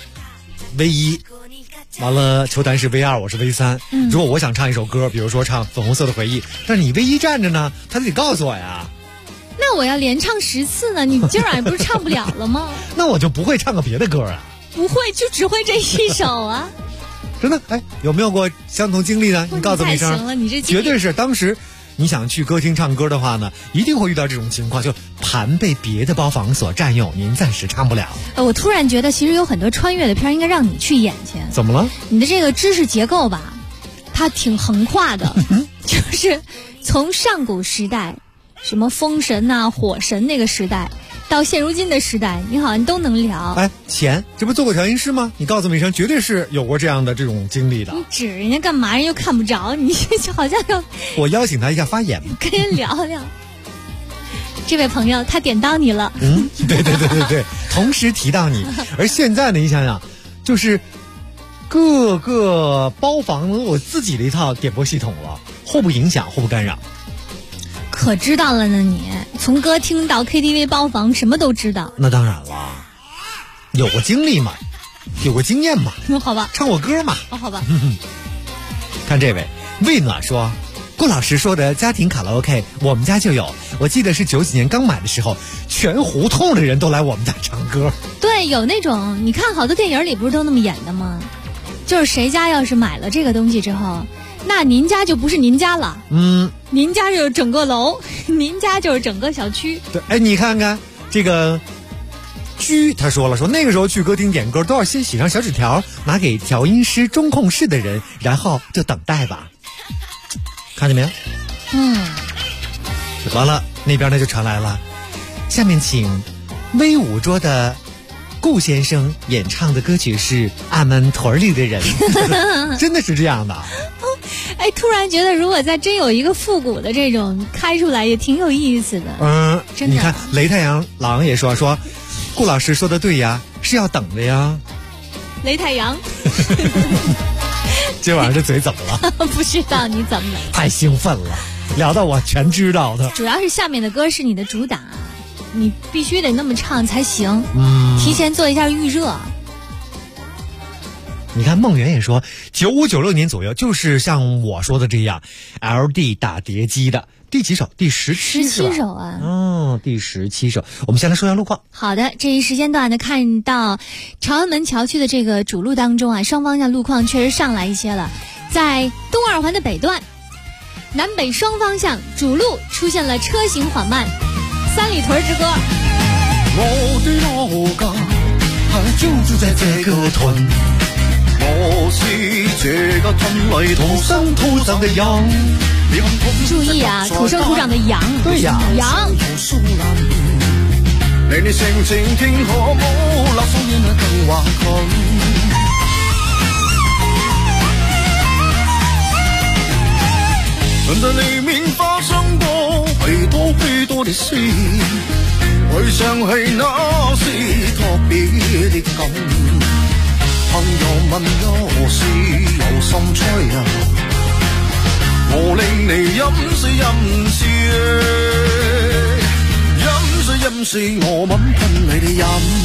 V1。完了，球坛是 V2，我是 V3。如果我想唱一首歌，比如说唱《粉红色的回忆》，但是你 V1 站着呢，他得告诉我呀。 那我要连唱10次呢？你今晚不是唱不了了吗？ 那我就不会唱个别的歌啊。 不会，就只会这一首啊。 真的？有没有过相同经历呢？你告诉我一声。 行了，你这绝对是当时。你想去歌厅唱歌的话呢，一定会遇到这种情况，就盘被别的包房所占用，您暂时唱不了。 我突然觉得，其实有很多穿越的片应该让你去演去。 怎么了？ 你的这个知识结构吧，它挺横跨的，就是从上古时代，什么风神啊、火神那个时代，到现如今的时代，你好像都能聊。 钱，这不做过调音师吗？你告诉我一声，绝对是有过这样的这种经历的。 你指人家干嘛？人又看不着，你就好像要我邀请他一下发言， 跟人聊聊。这位朋友，他点到你了。 对，同时提到你。而现在呢，你想想，就是各个包房都有自己的一套点播系统了，互不影响，互不干扰。 可知道了呢，你从歌厅到 KTV 包房什么都知道。 那当然了，有过经历嘛，有过经验嘛。 好吧， 唱过歌嘛。 好吧。 看这位魏暖说，顾老师说的家庭卡拉 OK 我们家就有，我记得是90几年刚买的时候，全胡同的人都来我们家唱歌。 对，有那种你看好多电影里不是都那么演的吗？就是谁家要是买了这个东西之后，那您家就不是您家了，您家就是整个楼，您家就是整个小区。 对，你看看这个居他说那个时候去歌厅点歌都要先写上小纸条，拿给调音师、中控室的人，然后就等待吧。看见没有？完了，那边呢就传来了，下面请V5桌的顾先生演唱的歌曲是俺们屯里的人。真的是这样的。 突然觉得如果再真有一个复古的这种开出来也挺有意思的。真的。 你看雷太阳狼也说顾老师说的对呀，是要等的呀。 雷太阳今晚上这嘴怎么了？ 不知道你怎么了？ 太兴奋了，聊到我全知道的。 主要是下面的歌是你的主打，你必须得那么唱才行。提前做一下预热。 你看梦圆也说95、96年左右，就是像我说的这样 LD 打碟机的。第几首？第17 首啊。 第17首。我们先来说一下路况。 好的，这一时间段呢，看到朝安门桥区的这个主路当中啊，双方向路况确实上来一些了。在东二环的北段，南北双方向主路出现了车行缓慢。三里屯之歌。 我的老家就住在这个屯，我是这个屯里土生土长的人。 注意啊，土生土长的羊。 对呀， 羊。 令你性情天可冇垃圾煙更話佢。曾在里面發生過許多的事，回想起那是特別的感。 朋友問我是有心吹啊，我令你飲水飲水，飲水我吻噴你哋飲。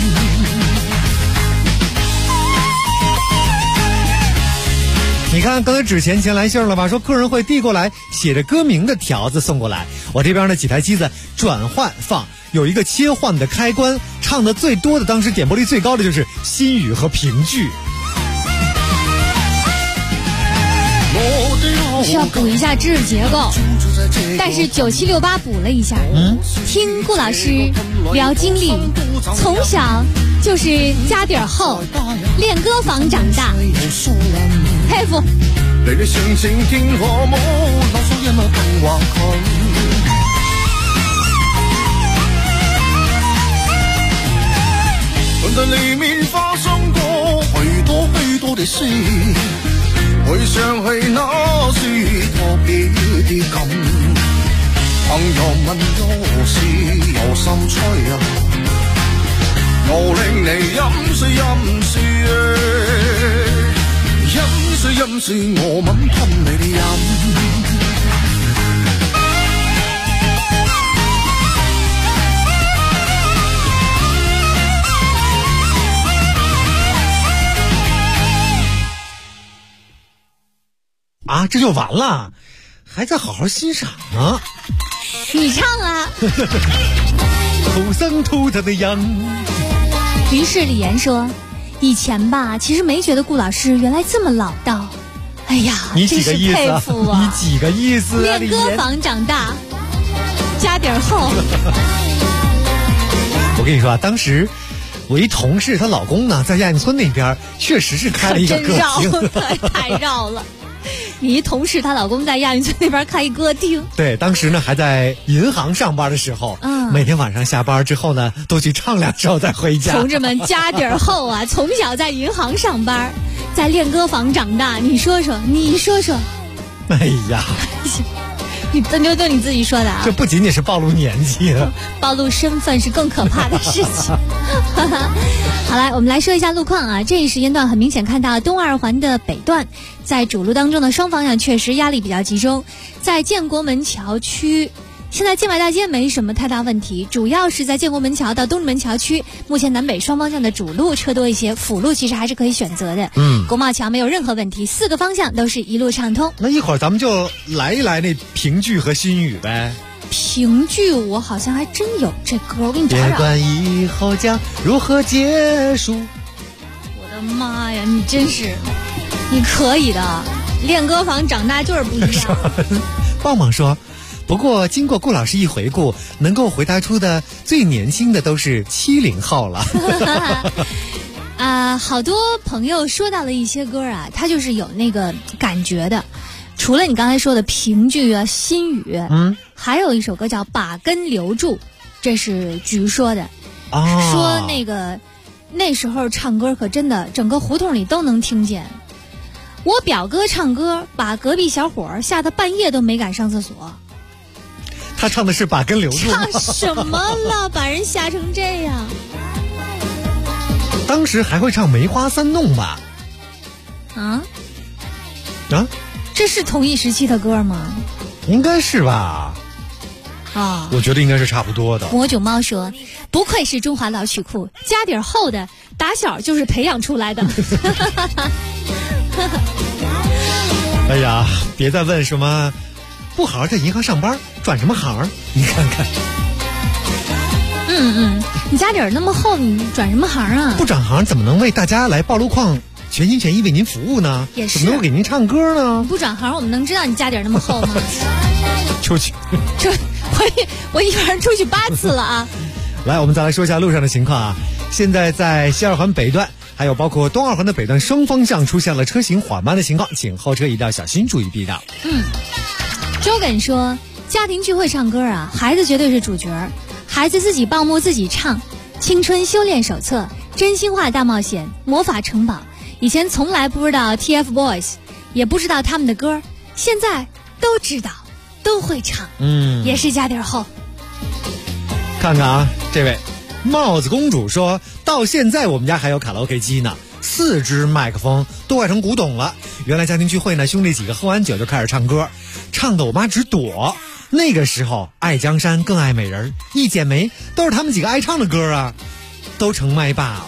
你看刚才之前来信了吧，说个人会递过来写着歌名的条子送过来，我这边的几台机子转换放，有一个切换的开关，唱的最多的当时点播率最高的就是心语和评剧。 需要补一下知识结构，但是9768补了一下。听顾老师聊经历，从小就是家底儿厚，练歌房长大，佩服。 你哋上晴天可冇留宿一晚動畫佢，但在裏面發生過許多的事，回想起那是特別的感。朋友問我是有心吹啊，我令你飲水飲水，我吻噴你哋飲。 啊，这就完了，还在好好欣赏呢。 你唱啊。 土生土长的羊。 于是李岩说，以前吧，其实没觉得顾老师原来这么老道。哎呀， 你几个意思啊？ 真是佩服啊！ 你几个意思啊？ 练歌房长大，家底儿厚。 我跟你说啊，当时我一同事她老公呢，在亚运村那边确实是开了一个歌厅， 太绕了。你一同事她老公在亚运村那边开一歌厅， 对，当时呢还在银行上班的时候，每天晚上下班之后呢，都去唱2首再回家。 同志们家底儿厚啊，从小在银行上班，在练歌房长大，你说说。 哎呀， 你都你自己说的啊！ 这不仅仅是暴露年纪了， 暴露身份是更可怕的事情。好来，我们来说一下路况啊。这一时间段很明显看到东2环的北段，在主路当中的双方向确实压力比较集中，在建国门桥区。现在建外大街没什么太大问题，主要是在建国门桥到东直门桥区，目前南北双方向的主路车多一些，辅路其实还是可以选择的。国贸桥没有任何问题，4个方向都是一路畅通。 那一会儿咱们就来一来那评剧和心语呗。 评剧我好像还真有这歌，我给你找找。 别管以后将如何结束。 我的妈呀，你真是，你可以的，练歌房长大就是不一样。 棒棒说，不过经过顾老师一回顾，能够回答出的最年轻的都是70后了。 好多朋友说到了一些歌啊，他就是有那个感觉的。除了你刚才说的评剧啊、心语，还有一首歌叫《把根留住》，这是菊说的。说那时候唱歌可真的整个胡同里都能听见。我表哥唱歌，把隔壁小伙吓得半夜都没敢上厕所。 他唱的是把根留住。 唱什么了？把人吓成这样。 当时还会唱梅花三弄吧？ 这是同一时期的歌吗？ 应该是吧。我觉得应该是差不多的。 魔九猫说，不愧是中华老曲库，家底儿厚的打小就是培养出来的。 哎呀，别再问什么不好好在银行上班转什么行，你看看。 你家底儿那么厚，你转什么行啊？ 不转行怎么能为大家来报路况全心全意为您服务呢？ 也是。 怎么能够给您唱歌呢？ 不转行我们能知道你家底儿那么厚吗？ 出去。 我一晚上出去8次了啊。 来，我们再来说一下路上的情况啊。现在在西2环北段还有包括东2环的北段双方向出现了车行缓慢的情况，请后车一定要小心注意避道。 周耿说，家庭聚会唱歌啊，孩子绝对是主角，孩子自己报幕自己唱，青春修炼手册、真心话大冒险、魔法城堡，以前从来不知道 TFBOYS， 也不知道他们的歌，现在都知道，都会唱。也是家底儿厚。看看啊，这位帽子公主说，到现在我们家还有卡拉 OK 机呢， 4支麦克风都快成古董了。原来家庭聚会呢，兄弟几个喝完酒就开始唱歌，唱得我妈直躲。那个时候爱江山更爱美人，一剪梅都是他们几个爱唱的歌啊，都成麦霸了。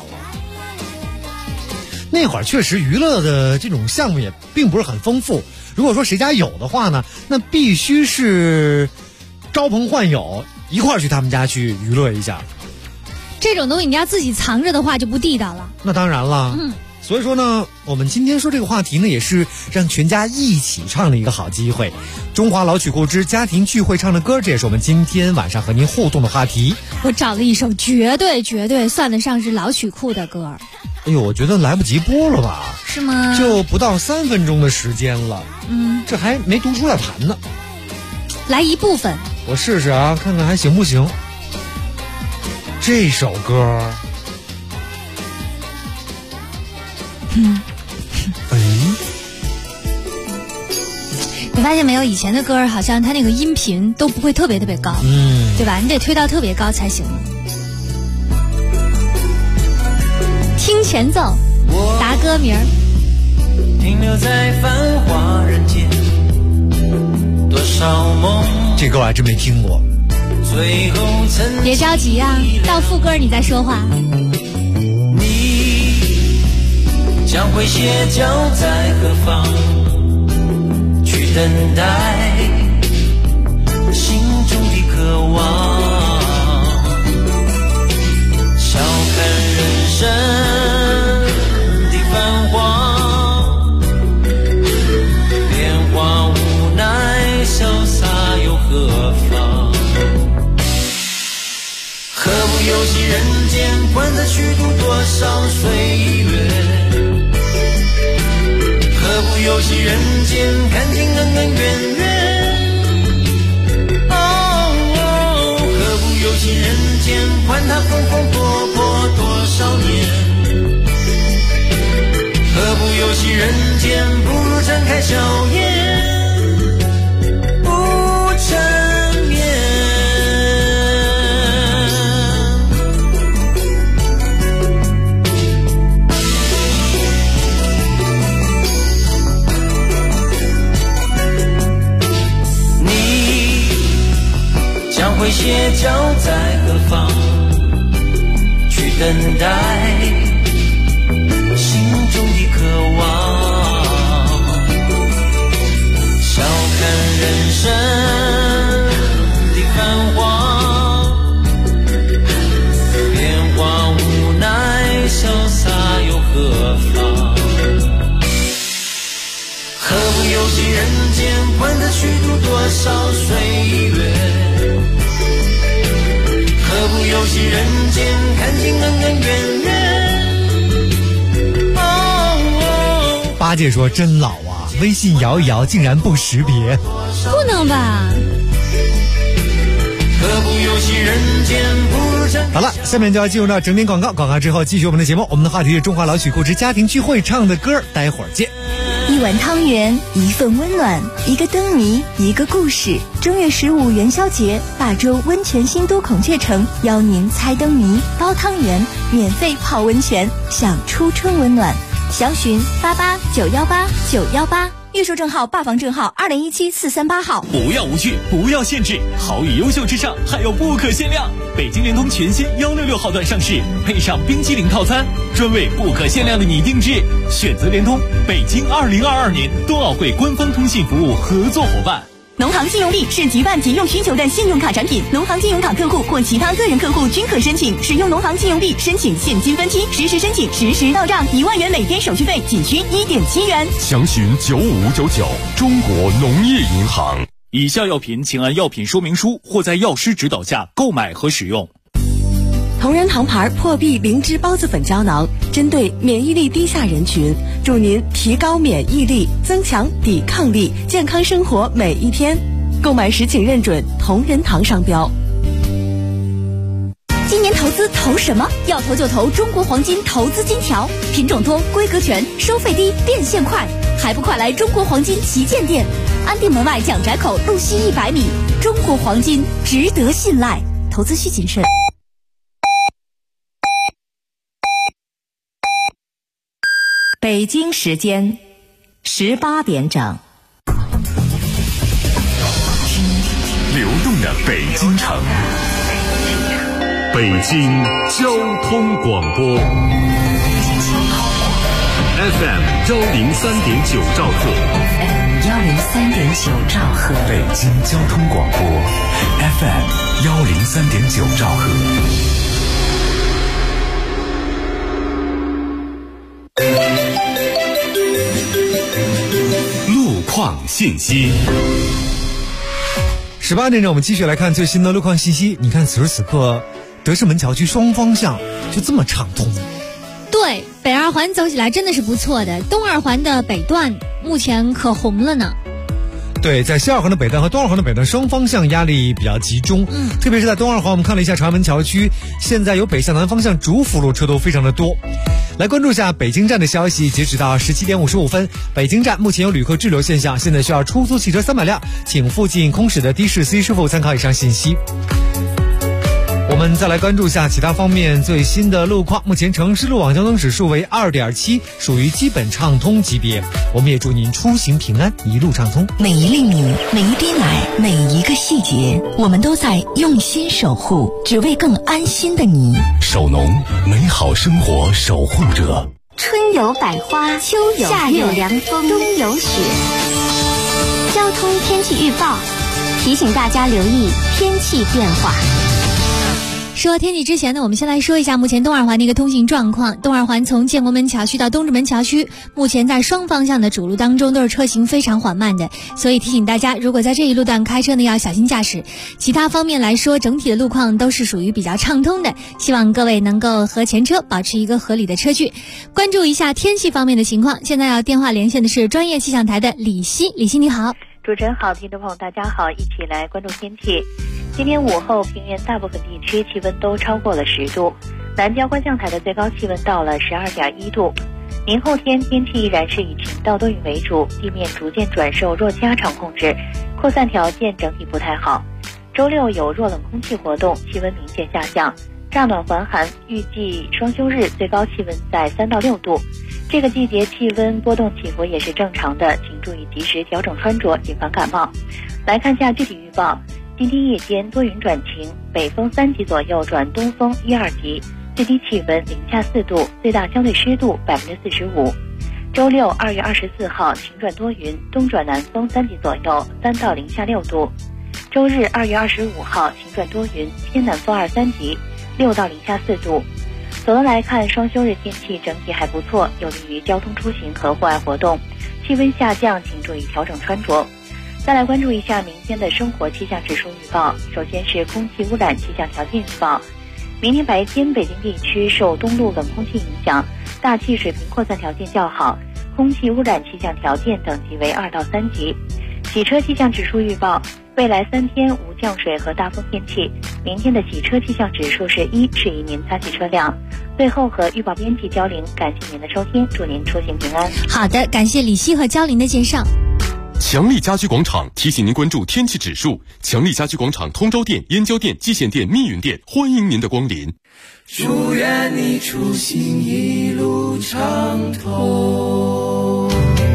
那会儿确实娱乐的这种项目也并不是很丰富，如果说谁家有的话呢，那必须是招朋唤友一块儿去他们家去娱乐一下。 这种东西你要自己藏着的话就不地道了。 那当然了，所以说呢，我们今天说这个话题呢，也是让全家一起唱的一个好机会。中华老曲库之家庭聚会唱的歌，这也是我们今天晚上和您互动的话题。 我找了一首绝对算得上是老曲库的歌。 哎呦，我觉得来不及播了吧？ 是吗？ 就不到3分钟的时间了。这还没读出来盘呢。 来一部分， 我试试啊，看看还行不行。这首歌， 你发现没有？以前的歌好像它那个音频都不会特别高，对吧？你得推到特别高才行。听前奏，答歌名。 停留在繁华人间，多少梦。 这歌我还真没听过。 最后曾别着急啊，到副歌你再说话。 你将会歇脚在何方？去等待心中的渴望。笑看人生的繁华，变化无奈，潇洒又何妨？何不游戏人间，欢乐虚度多少岁月？何不游戏人间，看尽恩恩怨怨？何不游戏人间，管他风风火火多少年？何不游戏人间，不如展开笑颜，不缠绵。会歇脚在何方？去等待心中的渴望。笑看人生的繁华，变化无奈，潇洒又何妨？何不游戏人间，欢乐虚度多少岁月？何不游戏人间，看尽恩恩怨怨。 八戒说真老啊，微信摇一摇竟然不识别。 不能吧？ 何不游戏人间，不如展。 好了，下面就要进入到整点广告，广告之后继续我们的节目。我们的话题是中华老曲库之家庭聚会唱的歌，待会儿见。 一碗汤圆，一份温暖，一个灯谜，一个故事。正月15元宵节，霸州温泉新都孔雀城邀您猜灯谜、包汤圆，免费泡温泉，享初春温暖。详询88918918，预售证号、霸房证号2017-438号。 不要无趣，不要限制，好与优秀之上还有不可限量。北京联通全新166号段上市，配上冰激凌套餐，专为不可限量的你定制。选择联通，北京2022年冬奥会官方通信服务合作伙伴。 农行信用币是举办急用需求的信用卡产品，农行金融卡客户或其他个人客户均可申请。使用农行信用币申请现金分期，实时申请，实时到账，1万元每天手续费仅需1.7元。 详询9599，中国农业银行。以下药品请按药品说明书或在药师指导下购买和使用。 同仁堂牌破壁灵芝孢子粉胶囊，针对免疫力低下人群，助您提高免疫力，增强抵抗力，健康生活每一天。购买时请认准同仁堂商标。今年投资投什么？要投就投中国黄金投资金条，品种多，规格全，收费低，变现快，还不快来中国黄金旗舰店，安定门外蒋宅口路西100米。中国黄金值得信赖，投资需谨慎。 北京时间18点整。 流动的北京城，北京交通广播 FM 103.9兆赫 103.9兆赫， 北京交通广播 FM 103.9兆赫。路况信息。 18点整，我们继续来看最新的路况信息。你看，此时此刻，德胜门桥区双方向就这么畅通。 对，北二环走起来真的是不错的，东二环的北段目前可红了呢。 对，在西二环的北段和东二环的北段双方向压力比较集中，特别是在东二环，我们看了一下长安门桥区，现在由北向南方向主辅路车都非常的多。来关注一下北京站的消息，截止到17点55分，北京站目前有旅客滞留现象，现在需要出租汽车300辆，请附近空驶的的士司机师傅参考以上信息。我们再来关注一下其他方面最新的路况。目前城市路网交通指数为2.7，属于基本畅通级别。我们也祝您出行平安，一路畅通。 每一粒米，每一滴奶，每一个细节，我们都在用心守护，只为更安心的你。 守农，美好生活守护者。 春有百花，秋有夏有凉风，冬有雪。交通天气预报提醒大家留意天气变化。 说天气之前呢，我们先来说一下目前东二环的一个通行状况。东二环从建国门桥区到东直门桥区，目前在双方向的主路当中都是车行非常缓慢的，所以提醒大家，如果在这一路段开车呢，要小心驾驶。其他方面来说，整体的路况都是属于比较畅通的，希望各位能够和前车保持一个合理的车距。关注一下天气方面的情况，现在要电话连线的是专业气象台的李希。李希你好。 主持人好，听众朋友大家好，一起来关注天气。今天午后平原大部分地区气温都超过了10度，南郊观象台的最高气温到了12.1度。明后天天气依然是以晴到多云为主，地面逐渐转受弱气压场控制，扩散条件整体不太好。周六有弱冷空气活动，气温明显下降，乍暖还寒，预计双休日最高气温在3到6度。这个季节气温波动起伏也是正常的，请注意及时调整穿着，谨防感冒。来看下具体预报，今天夜间多云转晴，北风3级左右转东风1、2级，最低气温零下4度，最大相对湿度45%。周六2月24号晴转多云，东转南风3级左右，3到零下6度。周日2月25号晴转多云，偏南风2、3级，6到零下4度。总的来看，双休日天气整体还不错，有利于交通出行和户外活动。气温下降，请注意调整穿着。再来关注一下明天的生活气象指数预报。首先是空气污染气象条件预报。明天白天北京地区受东路冷空气影响，大气水平扩散条件较好，空气污染气象条件等级为2到3级。洗车气象指数预报。未来3天无降水和大风天气，明天的洗车气象指数是1，适宜您擦洗车辆。最后和预报编辑交林，感谢您的收听，祝您出行平安。 好的，感谢李希和交林的介绍。 强力家居广场提醒您关注天气指数。强力家居广场通州店、燕郊店、蓟县店、密云店，欢迎您的光临。 祝愿你出行一路畅通。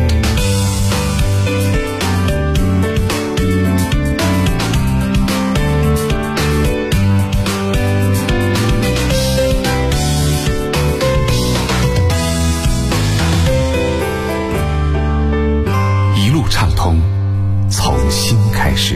畅通，从新开始。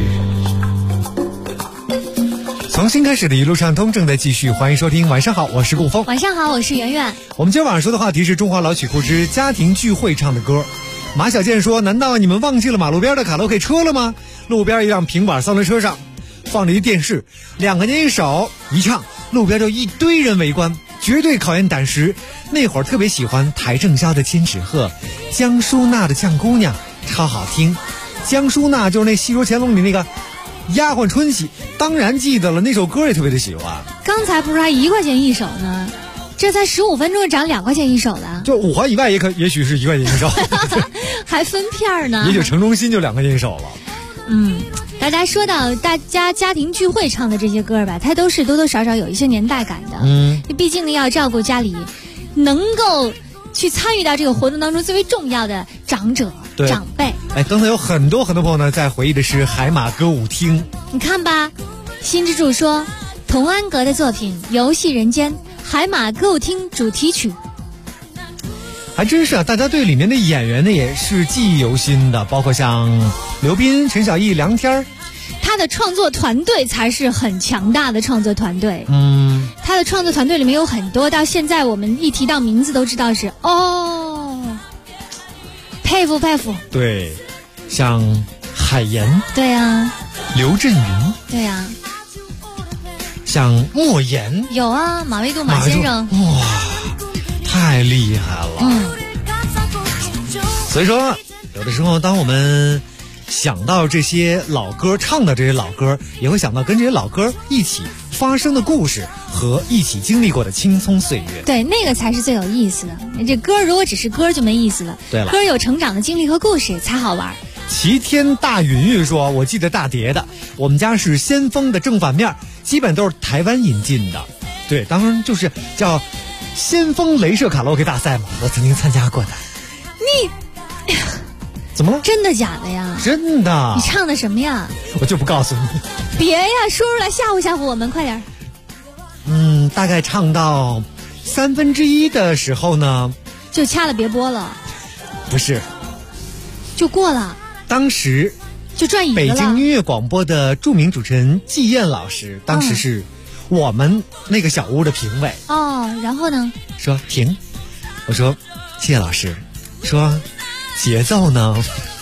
从新开始的一路畅通正在继续，欢迎收听。晚上好，我是顾峰。 晚上好，我是圆圆。 我们今天晚上说的话题是中华老曲库之家庭聚会唱的歌。马小健说：“难道你们忘记了马路边的卡拉 OK 车了吗？”路边一辆平板三轮车上放着一电视，2个人一手一唱，路边就一堆人围观，绝对考验胆识。那会儿特别喜欢邰正宵的《千纸鹤》，江淑娜的《绛姑娘》。超好听，江淑娜就是那《戏说乾隆》里那个丫鬟春喜，当然记得了，那首歌也特别的喜欢。 刚才不是还1块钱一首呢，这才15分钟涨2块钱一首了。 就5环以外也许是1块钱一首， 还分片呢。 也许城中心就2块钱一首了。 大家说到大家家庭聚会唱的这些歌吧，它都是多多少少有一些年代感的。毕竟呢要照顾家里能够去参与到这个活动当中最为重要的长者、长辈。 刚才有很多朋友呢在回忆的是海马歌舞厅。 你看吧，新之助说，童安格的作品《游戏人间》海马歌舞厅主题曲。 还真是啊，大家对里面的演员呢也是记忆犹新的，包括像刘彬、陈小艺、梁天儿。 他的创作团队才是很强大的创作团队。他的创作团队里面有很多，到现在我们一提到名字都知道是佩服佩服。 对，像海岩。 对啊。 刘震云。 对啊。 像莫言。 有啊，马未都马先生。 哇，太厉害了。所以说有的时候当我们想到这些老歌，唱的这些老歌，也会想到跟这些老歌一起发生的故事和一起经历过的青葱岁月。 对，那个才是最有意思的。这歌如果只是歌就没意思了。 对了， 歌有成长的经历和故事才好玩。 齐天大云云说，我记得大碟的，我们家是先锋的正反面，基本都是台湾引进的。对，当然就是叫先锋镭射卡拉 OK 大赛嘛，我曾经参加过的。 你怎么了？ 真的假的呀？ 真的。 你唱的什么呀？ 我就不告诉你。 别呀，说出来吓唬吓唬我们，快点。 大概唱到1/3的时候呢， 就掐了别播了。 不是， 就过了。 当时就转椅子了。 北京音乐广播的著名主持人季燕老师，当时是我们那个小屋的评委。 然后呢？ 说停。我说季燕老师，说节奏呢？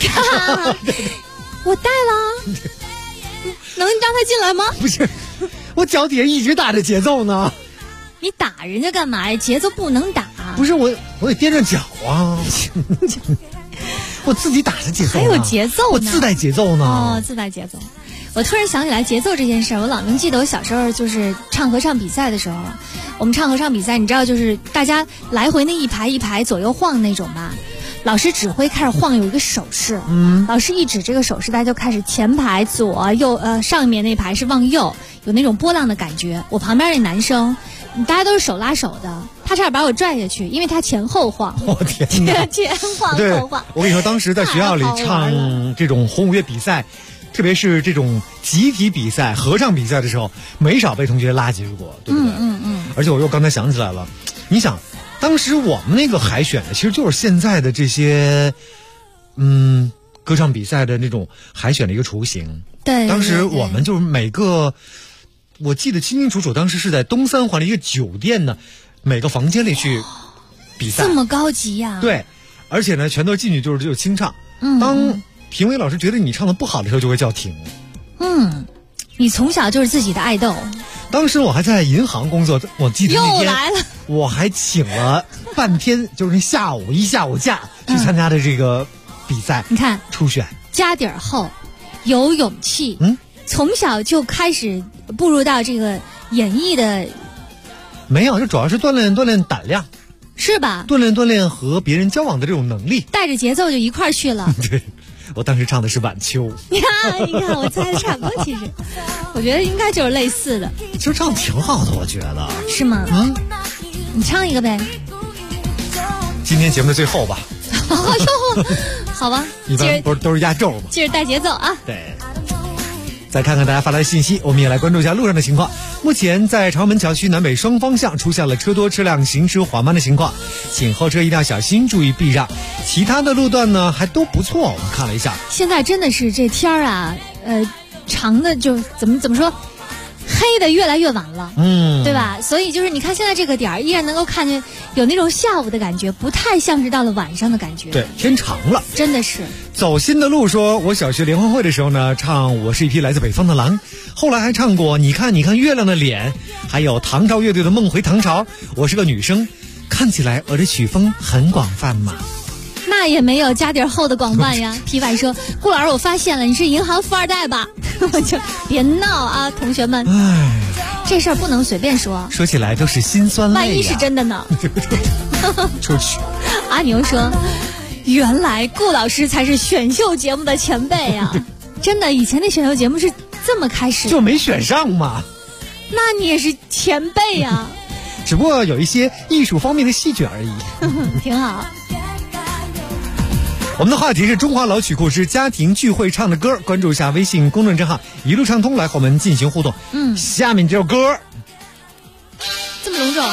我带了，能让他进来吗？ 不是，我脚底下一直打着节奏呢。 你打人家干嘛呀？节奏不能打。 不是我得踮着脚啊。我自己打着节奏。 还有节奏呢？ 我自带节奏呢。 自带节奏。我突然想起来节奏这件事儿，我老能记得我小时候就是唱合唱比赛的时候，我们唱合唱比赛，你知道就是大家来回那一排一排左右晃那种吧。老师指挥开始晃，有一个手势，老师一指这个手势，大家就开始前排左右，上面那排是往右，有那种波浪的感觉。我旁边那男生，大家都是手拉手的，他差点把我拽下去，因为他前后晃。 我天哪！ 前晃后晃。 我跟你说，当时在学校里唱这种红五乐比赛，特别是这种集体比赛、合唱比赛的时候，没少被同学拉进过，对不对？而且我又刚才想起来了，你想。当时我们那个海选的其实就是现在的这些歌唱比赛的那种海选的一个雏形。 对， 当时我们就是每个，我记得清清楚楚，当时是在东三环的一个酒店呢，每个房间里去比赛。 这么高级呀？ 对，而且呢全都进去就是清唱。当评委老师觉得你唱的不好的时候就会叫停。 你从小就是自己的爱豆。 当时我还在银行工作，我记得那天又来了， 我还请了半天，就是一下午假去参加的这个比赛。 你看初选家底儿厚，有勇气，从小就开始步入到这个演艺的。 没有，这主要是锻炼胆量， 是吧？ 锻炼和别人交往的这种能力， 带着节奏就一块儿去了。 对。我当时唱的是晚秋。 你看，我猜的差不多。其实，我觉得应该就是类似的。 其实唱的挺好的，我觉得。 是吗？你唱一个呗。 今天节目的最后吧。 好吧。 一般不是都是压轴吗？ 接着带节奏啊。 对。再看看大家发来的信息，我们也来关注一下路上的情况。目前在长门桥区南北双方向出现了车多车辆行驶缓慢的情况，请后车一定要小心，注意避让。其他的路段呢还都不错，我们看了一下。 现在真的是这天儿啊，长的就怎么说，黑的越来越晚了，对吧？所以就是你看现在这个点儿，依然能够看见有那种下午的感觉，不太像是到了晚上的感觉。 对，天长了， 真的是。 走心的路说，我小学联欢会的时候呢，唱我是一匹来自北方的狼，后来还唱过你看月亮的脸，还有唐朝乐队的梦回唐朝。我是个女生，看起来我的曲风很广泛嘛。 那也没有家底儿厚的广泛呀。皮婉说，顾老师我发现了，你是银行富二代吧？我就别闹啊，同学们。这事儿不能随便说， 说起来都是心酸泪呀。 万一是真的呢？ 出去。 阿牛说，原来顾老师才是选秀节目的前辈啊！真的，以前那选秀节目是这么开始的， 就没选上嘛。 那你也是前辈呀。 只不过有一些艺术方面的细菌而已。 挺好。 我们的话题是中华老曲库之家庭聚会唱的歌，关注一下微信公众账号一路畅通来和我们进行互动。下面这首歌这么隆重。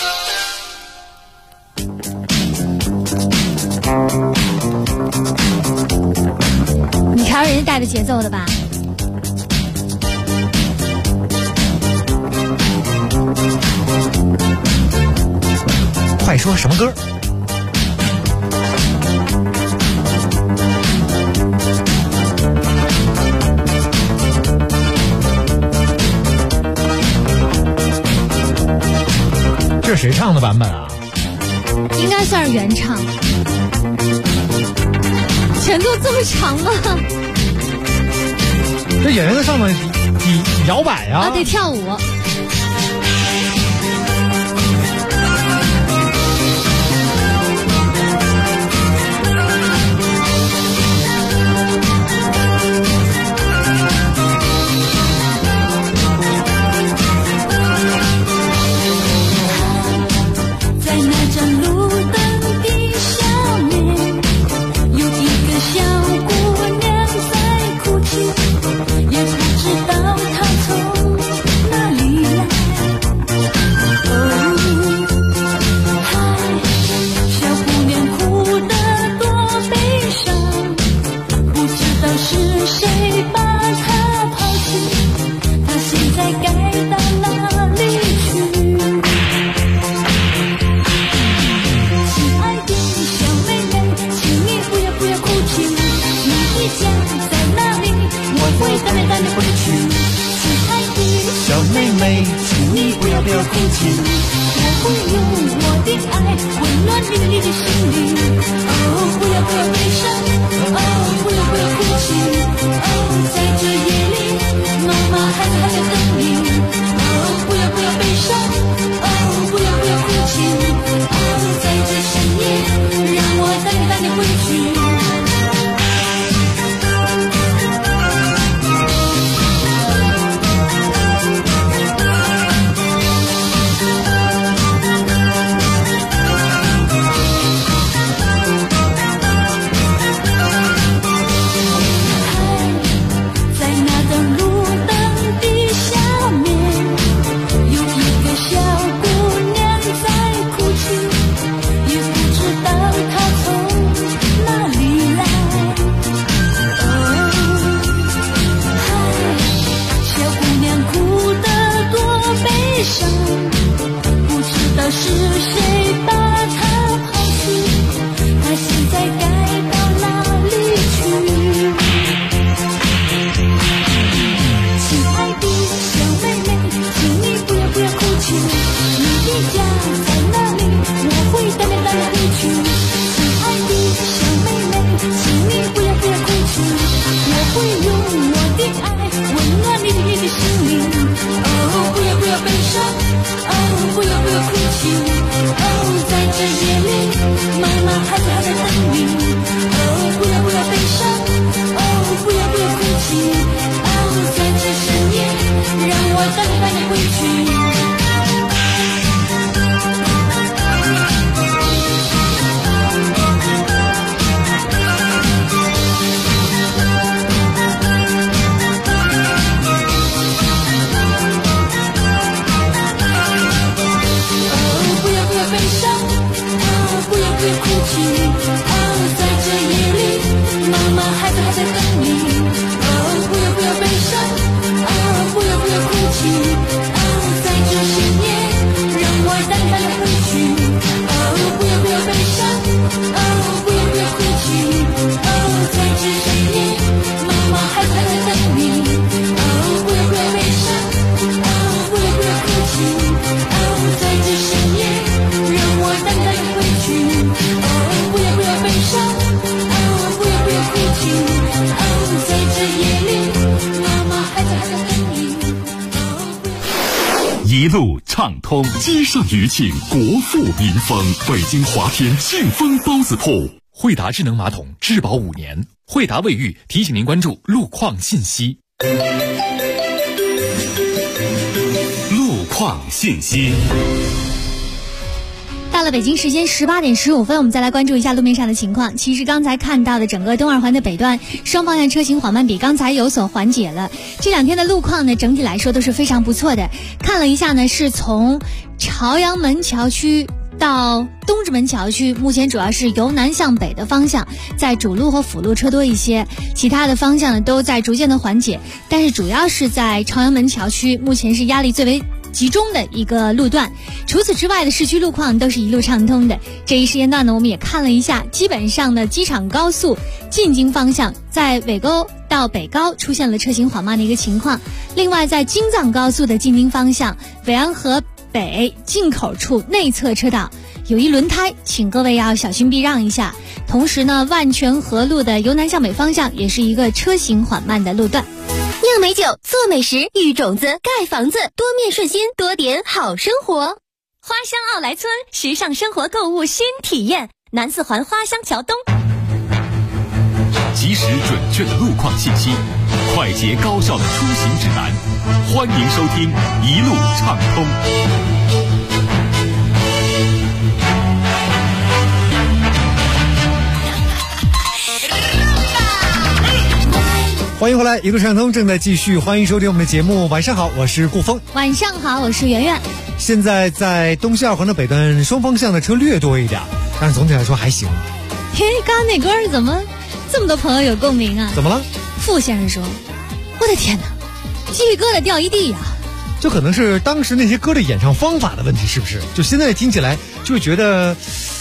你瞧人家带着节奏的吧。 快说什么歌？这是谁唱的版本啊？ 应该算是原唱。前奏这么长吗？ 这演员在上面摇摆呀， 啊，得跳舞。 一路畅通，街上余庆，国富民丰。北京华天庆丰包子铺， 惠达智能马桶质保5年。惠达卫浴提醒您关注路况信息。 路况信息。 到了北京时间18点15分，我们再来关注一下路面上的情况。其实刚才看到的整个东二环的北段双方向车型缓慢，比刚才有所缓解了。这两天的路况呢，整体来说都是非常不错的。看了一下呢，是从朝阳门桥区到东直门桥区，目前主要是由南向北的方向，在主路和辅路车多一些，其他的方向呢都在逐渐的缓解，但是主要是在朝阳门桥区，目前是压力最为集中的一个路段。除此之外的市区路况都是一路畅通的。这一时间段呢，我们也看了一下，基本上的机场高速进京方向，在尾沟到北高出现了车行缓慢的一个情况。另外在京藏高速的进京方向，北安河北进口处内侧车道有一轮胎，请各位要小心避让一下。同时呢，万泉河路的由南向北方向也是一个车行缓慢的路段。 酿美酒，做美食，育种子，盖房子，多面顺心，多点好生活。 花乡奥莱村，时尚生活购物新体验，南四环花乡桥东。 及时准确的路况信息，快捷高效的出行指南，欢迎收听一路畅通。 欢迎回来，一路畅通正在继续，欢迎收听我们的节目。晚上好，我是顾峰。 晚上好，我是圆圆。 现在在东西二环的北段，双方向的车略多一点，但是总体来说还行。 嘿，刚刚那歌怎么这么多朋友有共鸣啊？ 怎么了？ 傅先生说：“我的天哪，鸡皮疙瘩掉一地呀！” 就可能是当时那些歌的演唱方法的问题，是不是？就现在听起来就会觉得，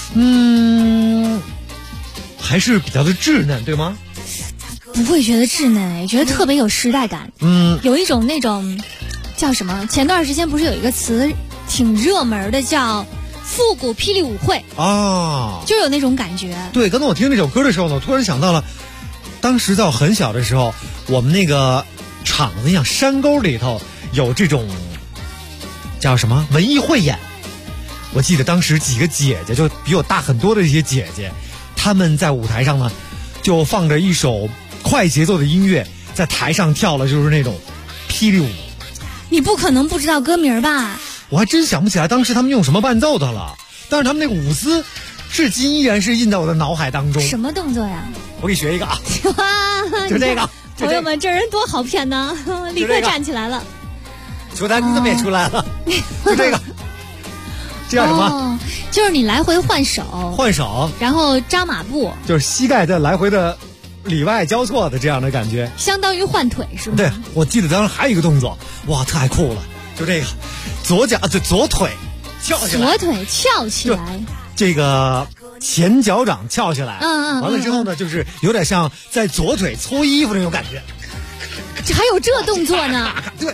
还是比较的稚嫩，对吗？ 不会觉得稚嫩，觉得特别有时代感。有一种那种叫什么？前段时间不是有一个词挺热门的，叫复古霹雳舞会啊，就有那种感觉。 对，刚才我听这首歌的时候呢，我突然想到了，当时在我很小的时候，我们那个厂子像山沟里头有这种叫什么文艺汇演。我记得当时几个姐姐，就比我大很多的这些姐姐，她们在舞台上呢，就放着一首快节奏的音乐，在台上跳了就是那种霹雳舞。 你不可能不知道歌名吧？ 我还真想不起来当时他们用什么伴奏的了，但是他们那个舞姿至今依然是印在我的脑海当中。 什么动作呀？ 我给你学一个啊，就这个。 朋友们，这人多好骗呢，立刻站起来了。 球坛你怎么也出来了？就这个，这叫什么？ 就是你来回换手，然后扎马步， 就是膝盖在来回的里外交错的这样的感觉， 相当于换腿是吗？ 对，我记得当时还有一个动作，哇，太酷了！就这个，左腿翘起来， 左腿翘起来， 这个前脚掌翘起来，完了之后呢，就是有点像在左腿搓衣服那种感觉。 这还有这动作呢？ 对，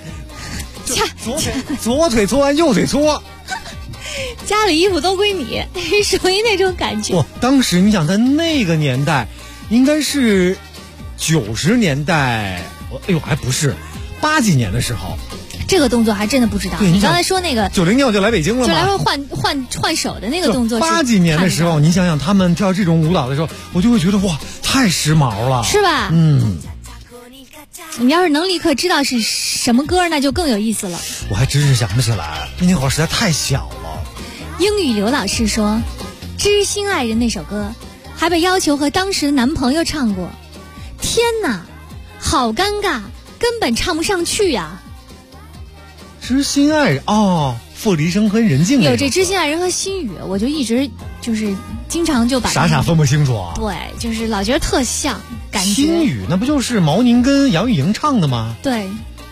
左腿搓完右腿搓。 家里衣服都归你，属于那种感觉。 当时你想在那个年代，应该是90年代，还不是80几年的时候。 这个动作还真的不知道。你刚才说那个 90年我就来北京了嘛， 就来回换手的那个动作。 80几年的时候，你想想他们跳这种舞蹈的时候，我就会觉得哇，太时髦了， 是吧？你要是能立刻知道是什么歌，那就更有意思了。 我还真是想不起来，那会儿实在太小了。 英语刘老师说，《知心爱人》那首歌还被要求和当时的男朋友唱过，天哪，好尴尬，根本唱不上去呀。 知心爱人傅离生和任静有这知心爱人和心语，我就一直就是经常就把傻分不清楚啊。 对，就是老觉得特像，感觉心语那不就是毛宁跟杨钰莹唱的吗？ 对，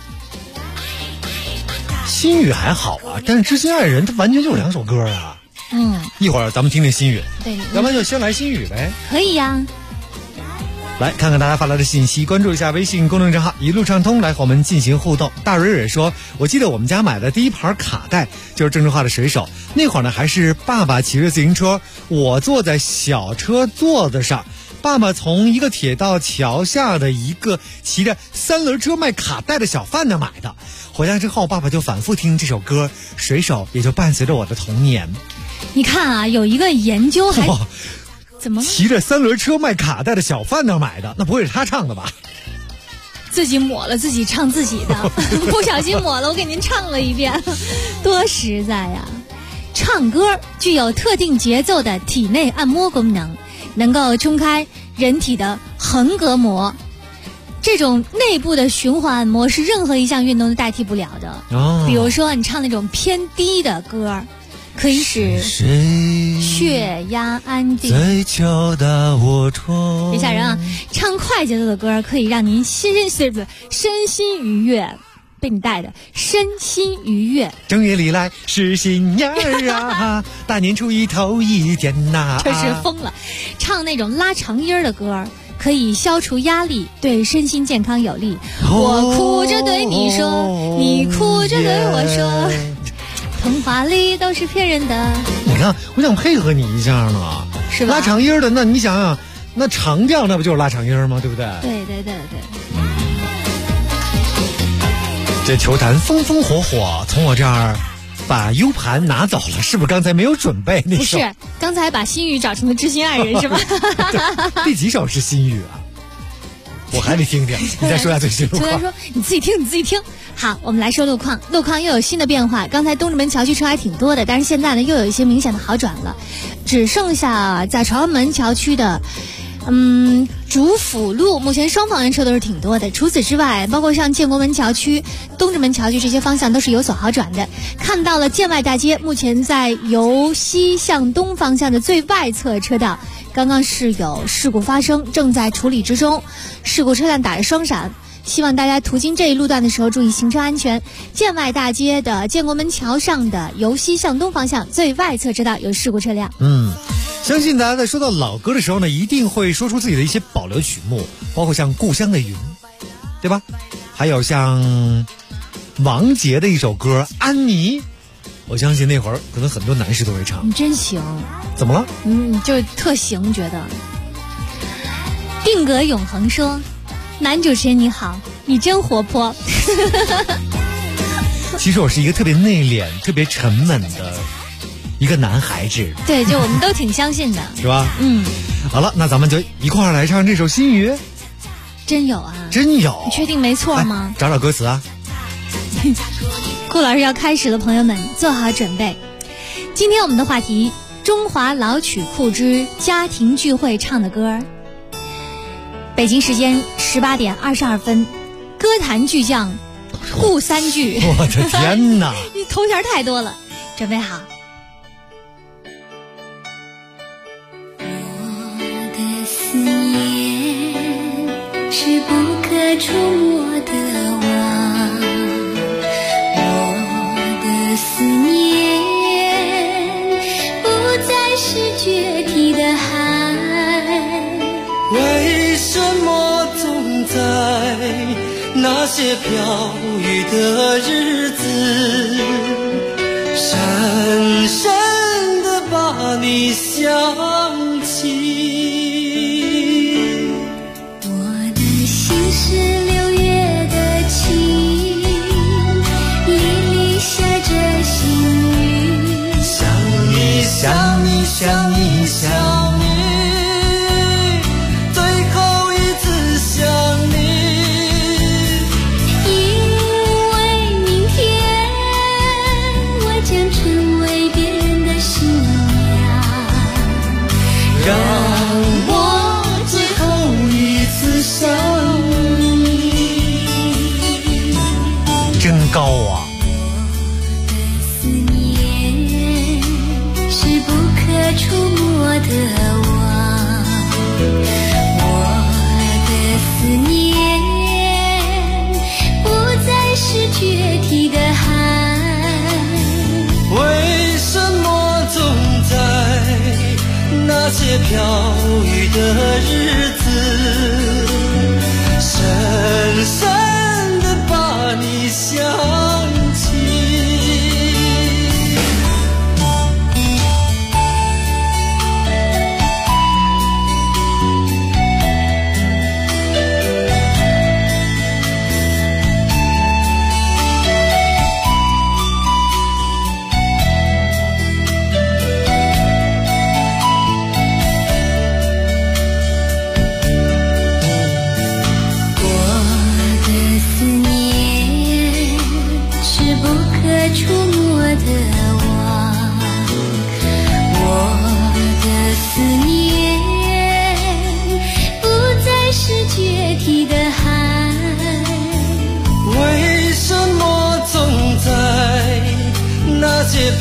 心语还好啊，但是知心爱人它完全就2首歌啊。一会儿咱们听听心语， 对， 要不然就先来心语呗。 可以呀。 来看看大家发来的信息，关注一下微信公众账号一路畅通，来和我们进行互动。大蕊蕊说，我记得我们家买的第一盘卡带就是郑智化的水手，那会儿呢还是爸爸骑着自行车，我坐在小车座子上，爸爸从一个铁道桥下的一个骑着3轮车卖卡带的小贩那买的。回家之后爸爸就反复听这首歌，水手也就伴随着我的童年。 你看啊，有一个研究还怎么骑着3轮车卖卡带的小贩那买的，那不会是他唱的吧？ 自己抹了自己唱自己的不小心抹了，我给您唱了一遍，多实在呀。 唱歌具有特定节奏的体内按摩功能，能够冲开人体的横膈膜。这种内部的循环按摩是任何一项运动都代替不了的。比如说你唱那种偏低的歌，可以使血压安定。 在敲打我窗。 别吓人啊！唱快节奏的歌可以让您身心愉悦。被你带的身心愉悦。 正月里来是新年儿啊，大年初一头一天呐。 这是疯了！唱那种拉长音的歌可以消除压力，对身心健康有利。我哭着对你说，你哭着对我说，童话里都是骗人的。 你看，我想配合你一下呢， 是吧？ 拉长音的，那你想想，那长调那不就是拉长音吗？对不对？ 对。 这球坛风风火火，从我这儿把 U 盘拿走了，是不是刚才没有准备那首？ 不是，刚才把心语找成了知心爱人是吧？ 第几首是心语啊？我还得听听。你再说一下最新路况。 球坛说你自己听。好，我们来说路况又有新的变化。刚才东直门桥区车还挺多的，但是现在呢又有一些明显的好转了，只剩下在朝阳门桥区的主辅路目前双方向车都是挺多的，除此之外包括像建国门桥区、东直门桥区这些方向都是有所好转的。看到了建外大街目前在由西向东方向的最外侧车道刚刚是有事故发生，正在处理之中，事故车辆打着双闪，希望大家途经这一路段的时候注意行车安全。建外大街的建国门桥上的由西向东方向最外侧车道有事故车辆。 相信大家在说到老歌的时候呢，一定会说出自己的一些保留曲目，包括像《故乡的云》，对吧？还有像王杰的一首歌《安妮》，我相信那会儿可能很多男士都会唱。 你真行。 怎么了？ 就特行，觉得。定格永恒说，男主持人你好，你真活泼。 其实我是一个特别内敛、特别沉稳的一个男孩子。 对，就我们都挺相信的。 是吧？好了，那咱们就一块儿来唱这首心语。 真有啊？ 真有。 你确定没错吗？ 找歌词啊。 顾老师要开始了，朋友们做好准备。今天我们的话题，中华老曲库之家庭聚会唱的歌。北京时间18点22分，歌坛巨匠顾三句。 我的天哪！ 你头衔太多了，准备好。 我的思念是不可触摸的网，我的思念不再是决堤的海。 为什么总在那些飘雨的日子，深深地把你想起？ 我的心是6月的晴，夜里下着细雨， 想你想你想你想你，让我最后一次想你。 真高啊！ 我的思念是不可触摸的网，我的思念不再是决堤的海。 为什么总在那些飘雨的日子，深深地把你想起？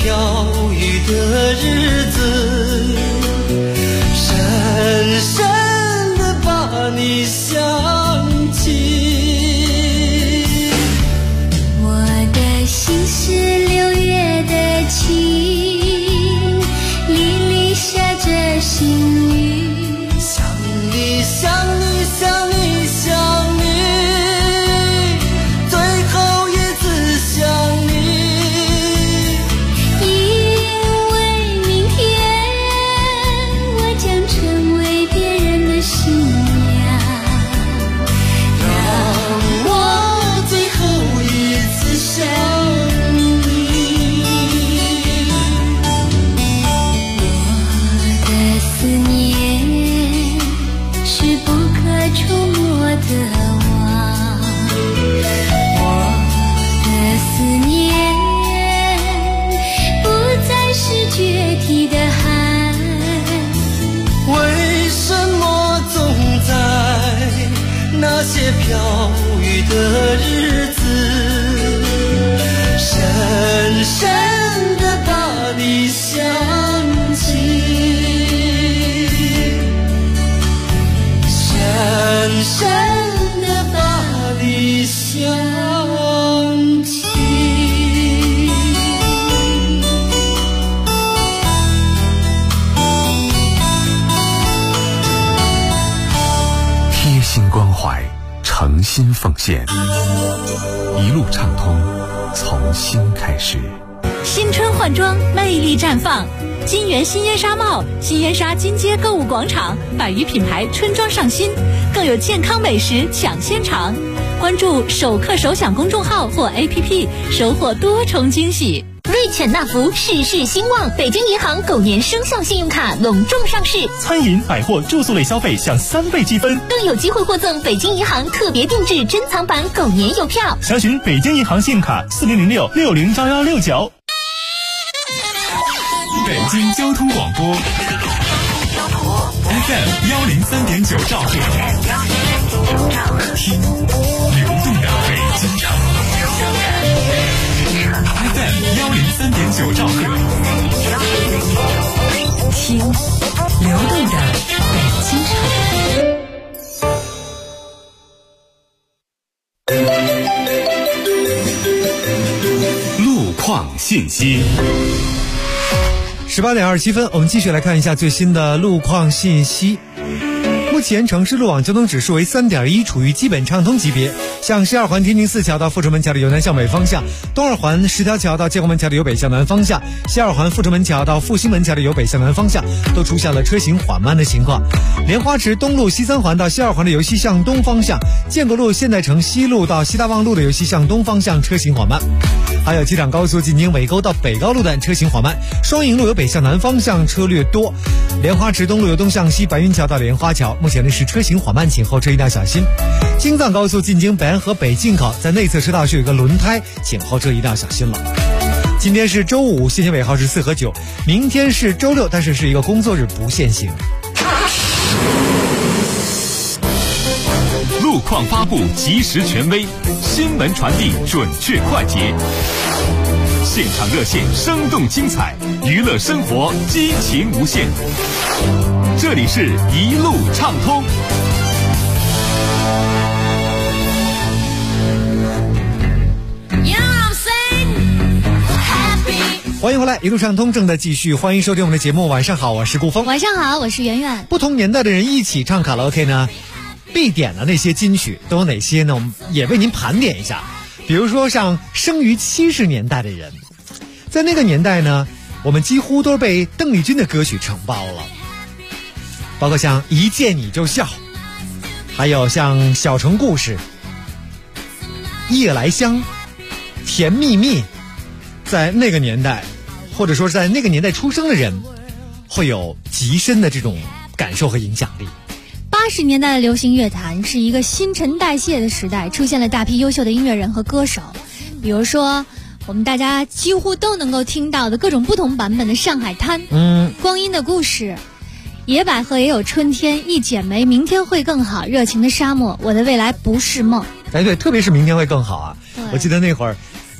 飘雨的日子，深深地把你想起。 我的心是6月的晴，沥沥下着心雨， 想你想你想你想你，最后也只想你。 因为明天我将成为别人的新娘， 让我最后一次想你。 我的思念是不可触摸的网，我的思念不再是决堤的海。 为什么总在那些飘雨的日子，深深地把你想起，深深地把你想起。 贴心关怀，诚心奉献，一路畅通，从心开始。 新春换装，魅力绽放。金源新烟纱帽、新烟纱金街购物广场百余品牌春装上新，更有健康美食抢先尝。关注首客首享公众号或 APP， 收获多重惊喜。 瑞犬纳福事事兴旺，北京银行狗年生肖信用卡隆重上市， 餐饮、百货、住宿类消费享3倍积分， 更有机会获赠北京银行特别定制珍藏版狗年邮票。 详询北京银行信用卡4006 601169。 北京交通广播 FM 103.9兆赫，听流动的北京城。FM 103.9兆赫， 听流动的北京城。路况信息。 18点27分，我们继续来看一下最新的路况信息。目前城市路网交通指数为3.1，处于基本畅通级别。像西二环天津4桥到阜成门桥的由南向北方向，东二环10条桥到建国门桥的由北向南方向，西二环阜成门桥到复兴门桥的由北向南方向都出现了车行缓慢的情况。莲花池东路西3环到西二环的由西向东方向，建国路现代城西路到西大望路的由西向东方向车行缓慢。还有机场高速进京尾沟到北高路段车行缓慢，双营路由北向南方向车略多，莲花池东路由东向西白云桥到莲花桥目前呢是车行缓慢，请后车一定要小心。京藏高速进京北安河北进口在内侧车道是有一个轮胎，请后车一定要小心了。今天是周五，限行尾号是4和9，明天是周6，但是是一个工作日，不限行。 路况发布及时权威，新闻传递准确快捷，现场热线生动精彩，娱乐生活激情无限。这里是一路畅通。 欢迎回来，一路畅通正在继续，欢迎收听我们的节目。晚上好，我是顾峰。 晚上好，我是圆圆。 不同年代的人一起唱卡拉 OK 呢，必点的那些金曲都有哪些呢？我们也为您盘点一下。比如说像生于70年代的人，在那个年代呢，我们几乎都是被邓丽君的歌曲承包了，包括像一见你就笑，还有像小城故事、夜来香、甜蜜蜜。在那个年代，或者说在那个年代出生的人，会有极深的这种感受和影响力。 80年代的流行乐坛是一个新陈代谢的时代，出现了大批优秀的音乐人和歌手，比如说我们大家几乎都能够听到的各种不同版本的《上海滩》、光阴的故事、野百合也有春天、一剪梅、明天会更好、热情的沙漠、我的未来不是梦。 哎，对，特别是明天会更好啊！我记得那会儿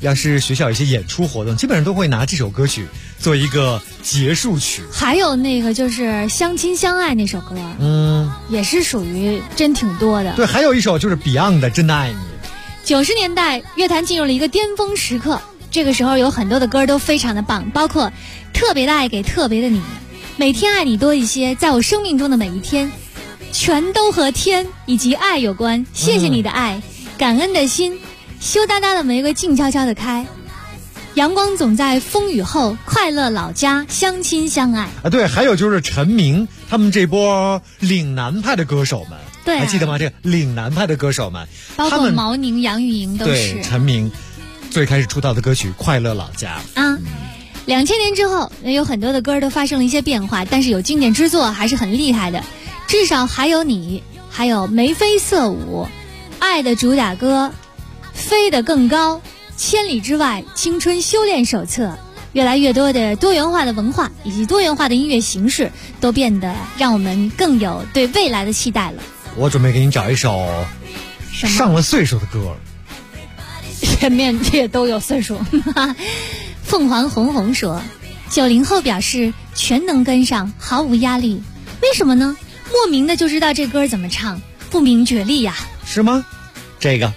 要是学校有一些演出活动，基本上都会拿这首歌曲做一个结束曲。 还有那个就是相亲相爱那首歌，也是属于真挺多的。 对，还有一首就是 Beyond 的《真的爱你》。 90年代乐坛进入了一个巅峰时刻，这个时候有很多的歌都非常的棒，包括特别的爱给特别的你，每天爱你多一些，在我生命中的每一天，全都和天以及爱有关，谢谢你的爱，感恩的心，羞答答的玫瑰静悄悄的开，阳光总在风雨后，快乐老家，相亲相爱啊。对，还有就是陈明他们这波岭南派的歌手们， 对、 还记得吗？这个岭南派的歌手们， 包括毛宁、杨钰莹都是。 对，陈明最开始出道的歌曲《快乐老家》 啊。2000年之后，有很多的歌都发生了一些变化，但是有经典之作还是很厉害的，至少还有你，还有眉飞色舞，爱的主打歌，飞得更高，千里之外，青春修炼手册，越来越多的多元化的文化以及多元化的音乐形式，都变得让我们更有对未来的期待了。 我准备给你找一首上了岁数的歌， 前面也都有岁数。凤凰红红说，90后表示全能跟上，毫无压力。为什么呢？莫名的就知道这歌怎么唱，不明觉厉呀。 是吗？这个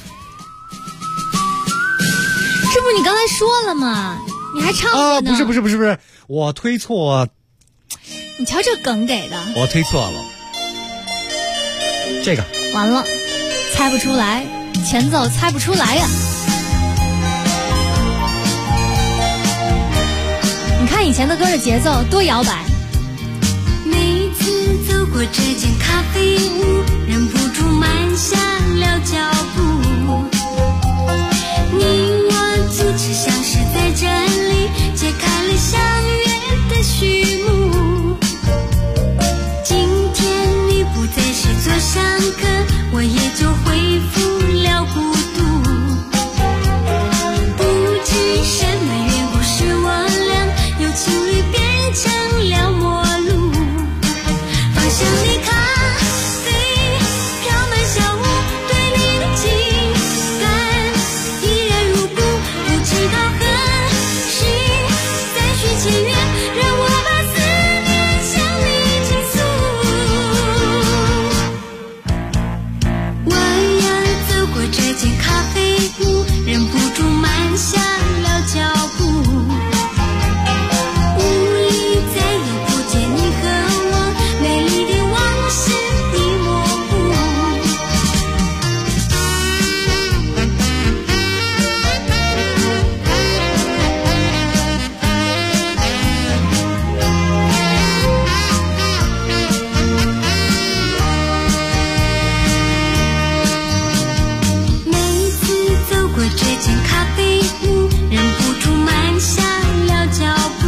这不是你刚才说了吗？你还唱过呢？ 不是，我推错。 你瞧这梗给的， 我推错了。这个完了，猜不出来，前奏猜不出来呀。你看以前的歌的节奏多摇摆。 每次走过这间咖啡屋，忍不住慢下了脚步。你我足迹像是在这里揭开了相约的序幕。今天你不再是座上客，我也就恢复了孤独。不知什么缘故使我俩由情侣变成了陌路。芳香的咖啡飘满小屋，对你的情感依然如故。不知道何时再续前缘，让我把思念向你倾诉。我要走过这间咖啡屋，忍不住慢下了脚步。屋里再也不见你和我，美丽的往事已模糊。每次走过这间咖啡屋，忍不住慢下了脚步。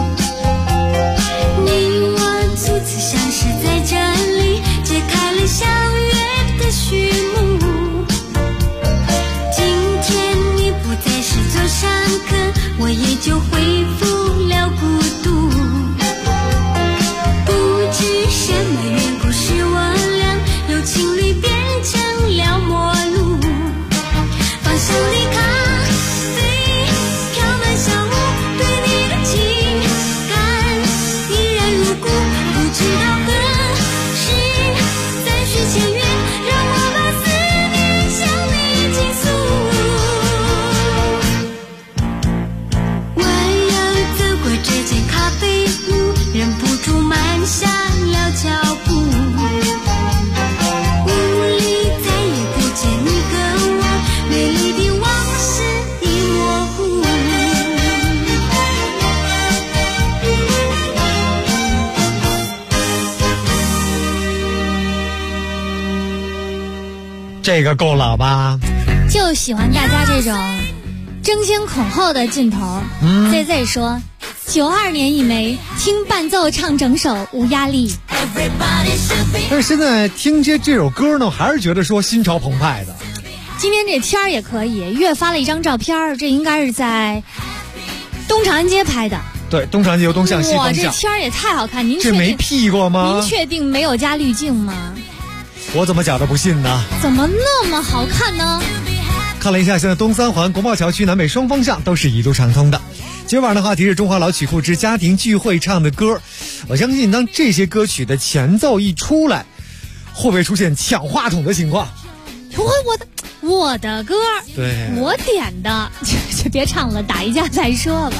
你我初次相识在这里，揭开了相约的序幕。今天你不再是座上客，我也就恢复了孤独。不知什么缘故使我俩由情侣变成了陌路。芳香的咖啡飘满小屋，对你的情感依然如故。不知道何时再续前缘，让我把思念向你倾诉。我要走过这间咖啡屋，忍不住慢下了脚步。屋里再也不见你和我，美丽的往事已模糊。 这个够老吧？ 就喜欢大家这种争先恐后的劲头。ZZ 说，92年一枚，听伴奏唱整首无压力。 但是现在听这首歌呢，还是觉得说心潮澎湃的。 今天这天儿也可以，月发了一张照片，这应该是在东长安街拍的。 对，东长安街由东向西方向。 哇，这天儿也太好看！您这没 P 过吗？ 您确定没有加滤镜吗？ 我怎么假的不信呢？ 怎么那么好看呢？ 看了一下，现在东三环、国贸桥区南北双方向都是一路畅通的。今晚的话题是中华老曲库之家庭聚会唱的歌。我相信当这些歌曲的前奏一出来，会不会出现抢话筒的情况？ 我的歌， 对， 我点的，就别唱了，打一架再说吧。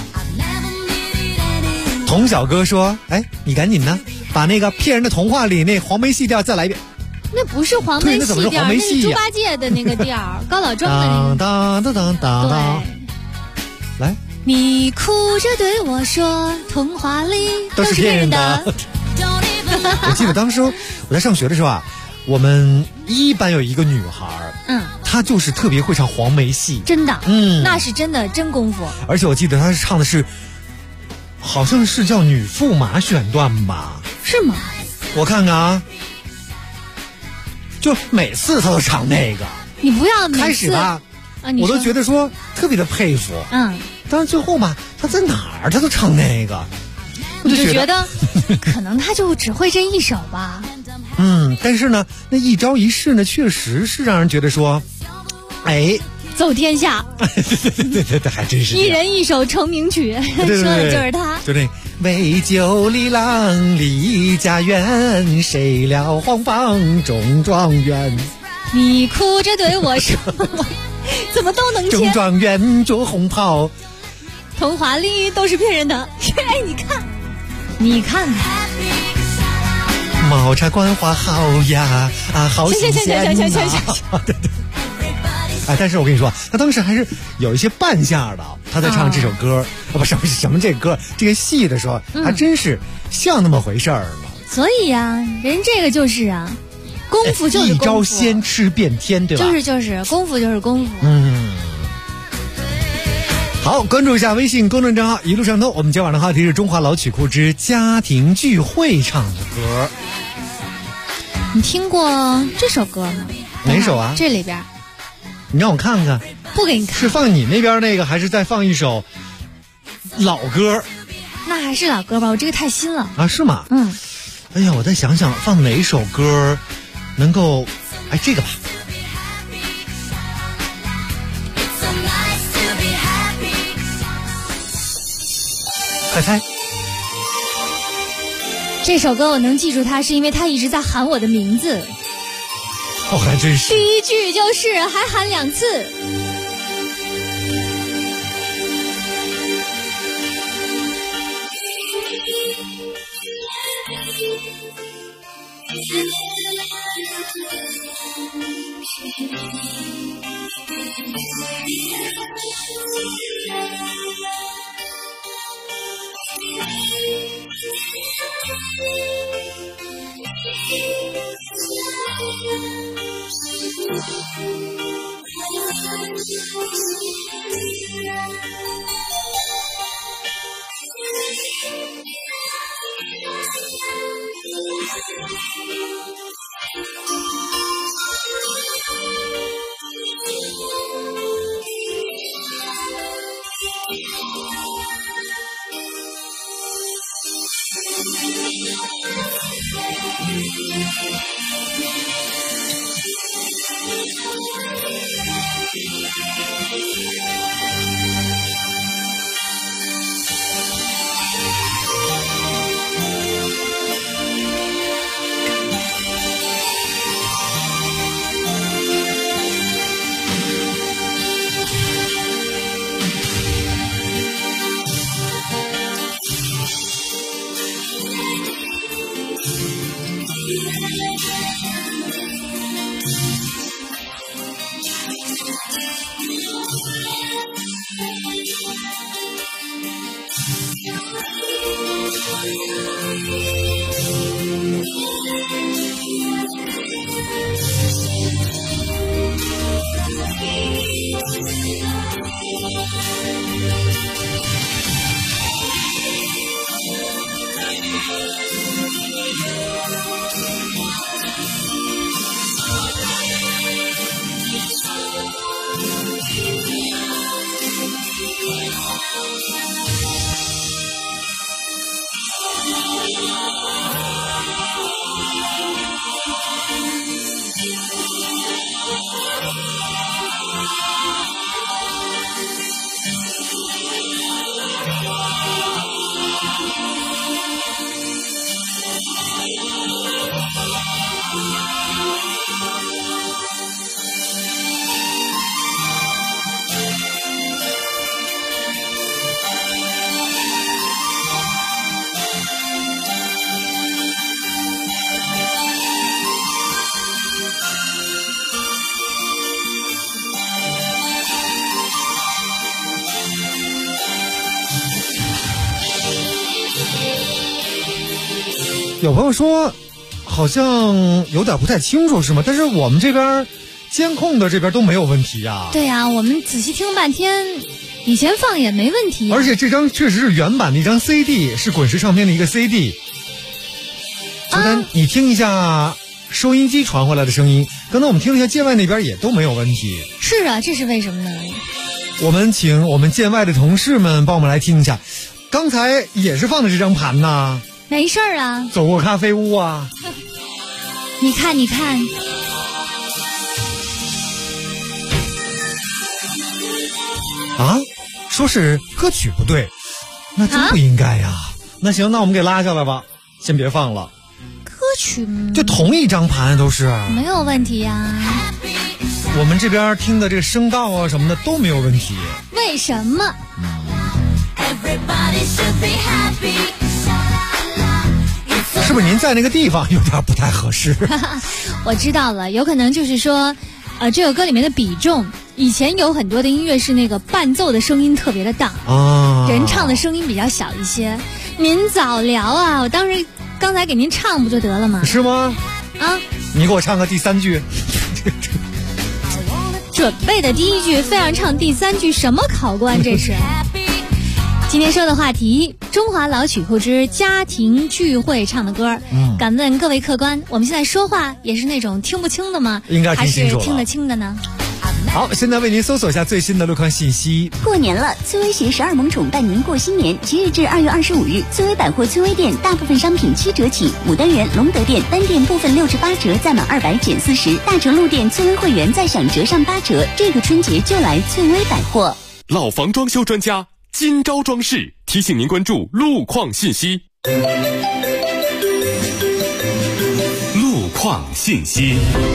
童小哥说：“哎，你赶紧的，把那个骗人的童话里那黄梅戏调再来一遍。” 那不是黄梅戏调，那是猪八戒的那个调，高老庄的那个。 当当当当当，来。 你哭着对我说，童话里都是骗人的。我记得当时我在上学的时候啊，我们一班有一个女孩，她就是特别会唱黄梅戏， 真的，那是真的真功夫。 而且我记得她是唱的是，好像是叫女驸马选段吧？ 是吗？ 我看看啊，就每次她都唱那个。 你不要开始吧，我都觉得说特别的佩服。但是最后嘛，他在哪儿他都唱那个， 我就觉得可能他就只会这一首吧。 但是呢，那一招一式呢，确实是让人觉得说，哎， 走天下。 对，还真是一人一首成名曲，说的就是他。 就这为救李郎离家园，谁料黄榜中状元。 你哭着对我说，怎么都能接。 中状元着红袍。 童话里都是骗人的，哎，你看看， 毛茶官话好呀，好新鲜呐！对。哎，但是我跟你说，他当时还是有一些扮相的，他在唱这首歌，不是什么这歌这个戏的时候，还真是像那么回事儿呢。 所以呀，人这个就是啊，功夫就是功夫， 一招先吃遍天，对吧？ 就是功夫就是功夫。 好，关注一下微信公众账号一路上通。我们今晚的话题是中华老曲库之家庭聚会唱的歌。 你听过这首歌吗？ 哪首啊？ 这里边。 你让我看看。 不给你看。 是放你那边那个，还是再放一首老歌？ 那还是老歌吧，我这个太新了。 啊，是吗？哎呀，我再想想放哪首歌能够，哎，这个吧。快猜！ 这首歌我能记住它，是因为他一直在喊我的名字。 哦，还真是。 第一句就是还喊2次。 有朋友说好像有点不太清楚是吗？但是我们这边监控的这边都没有问题呀。 对呀，我们仔细听半天，以前放也没问题。 而且这张确实是原版的一张 CD， 是滚石唱片的一个 CD。刚才你听一下收音机传回来的声音，刚才我们听了一下界外那边也都没有问题。 是啊，这是为什么呢？ 我们请我们界外的同事们帮我们来听一下，刚才也是放的这张盘呐。 没事儿啊， 走过咖啡屋啊。 你看啊，说是歌曲不对，那真不应该呀。那行，那我们给拉下来吧，先别放了。 歌曲就同一张盘都是没有问题呀。 我们这边听的这个声道啊什么的都没有问题。 为什么？ 是不是您在那个地方有点不太合适？ 我知道了，有可能就是说，这首歌里面的比重，以前有很多的音乐是那个伴奏的声音特别的大啊， 人唱的声音比较小一些。您早聊啊，我刚才给您唱不就得了吗？ 是吗？ 啊， 你给我唱个第3句。 准备的第1句，非要唱第3句，什么考官这是？今天说的话题，中华老曲库之家庭聚会唱的歌。敢问各位客官，我们现在说话也是那种听不清的吗？ 应该听清楚了， 还是听得清的呢？ 好，现在为您搜索一下最新的路况信息。 过年了，翠微携12萌宠伴您过新年。即日至2月25日，翠微百货翠微店大部分商品7折起，牡丹园、隆德店单店部分6至8折，再满200减40。大成路店翠微会员再享折上8折。这个春节就来翠微百货。 老房装修专家今朝装饰提醒您关注路况信息。路况信息。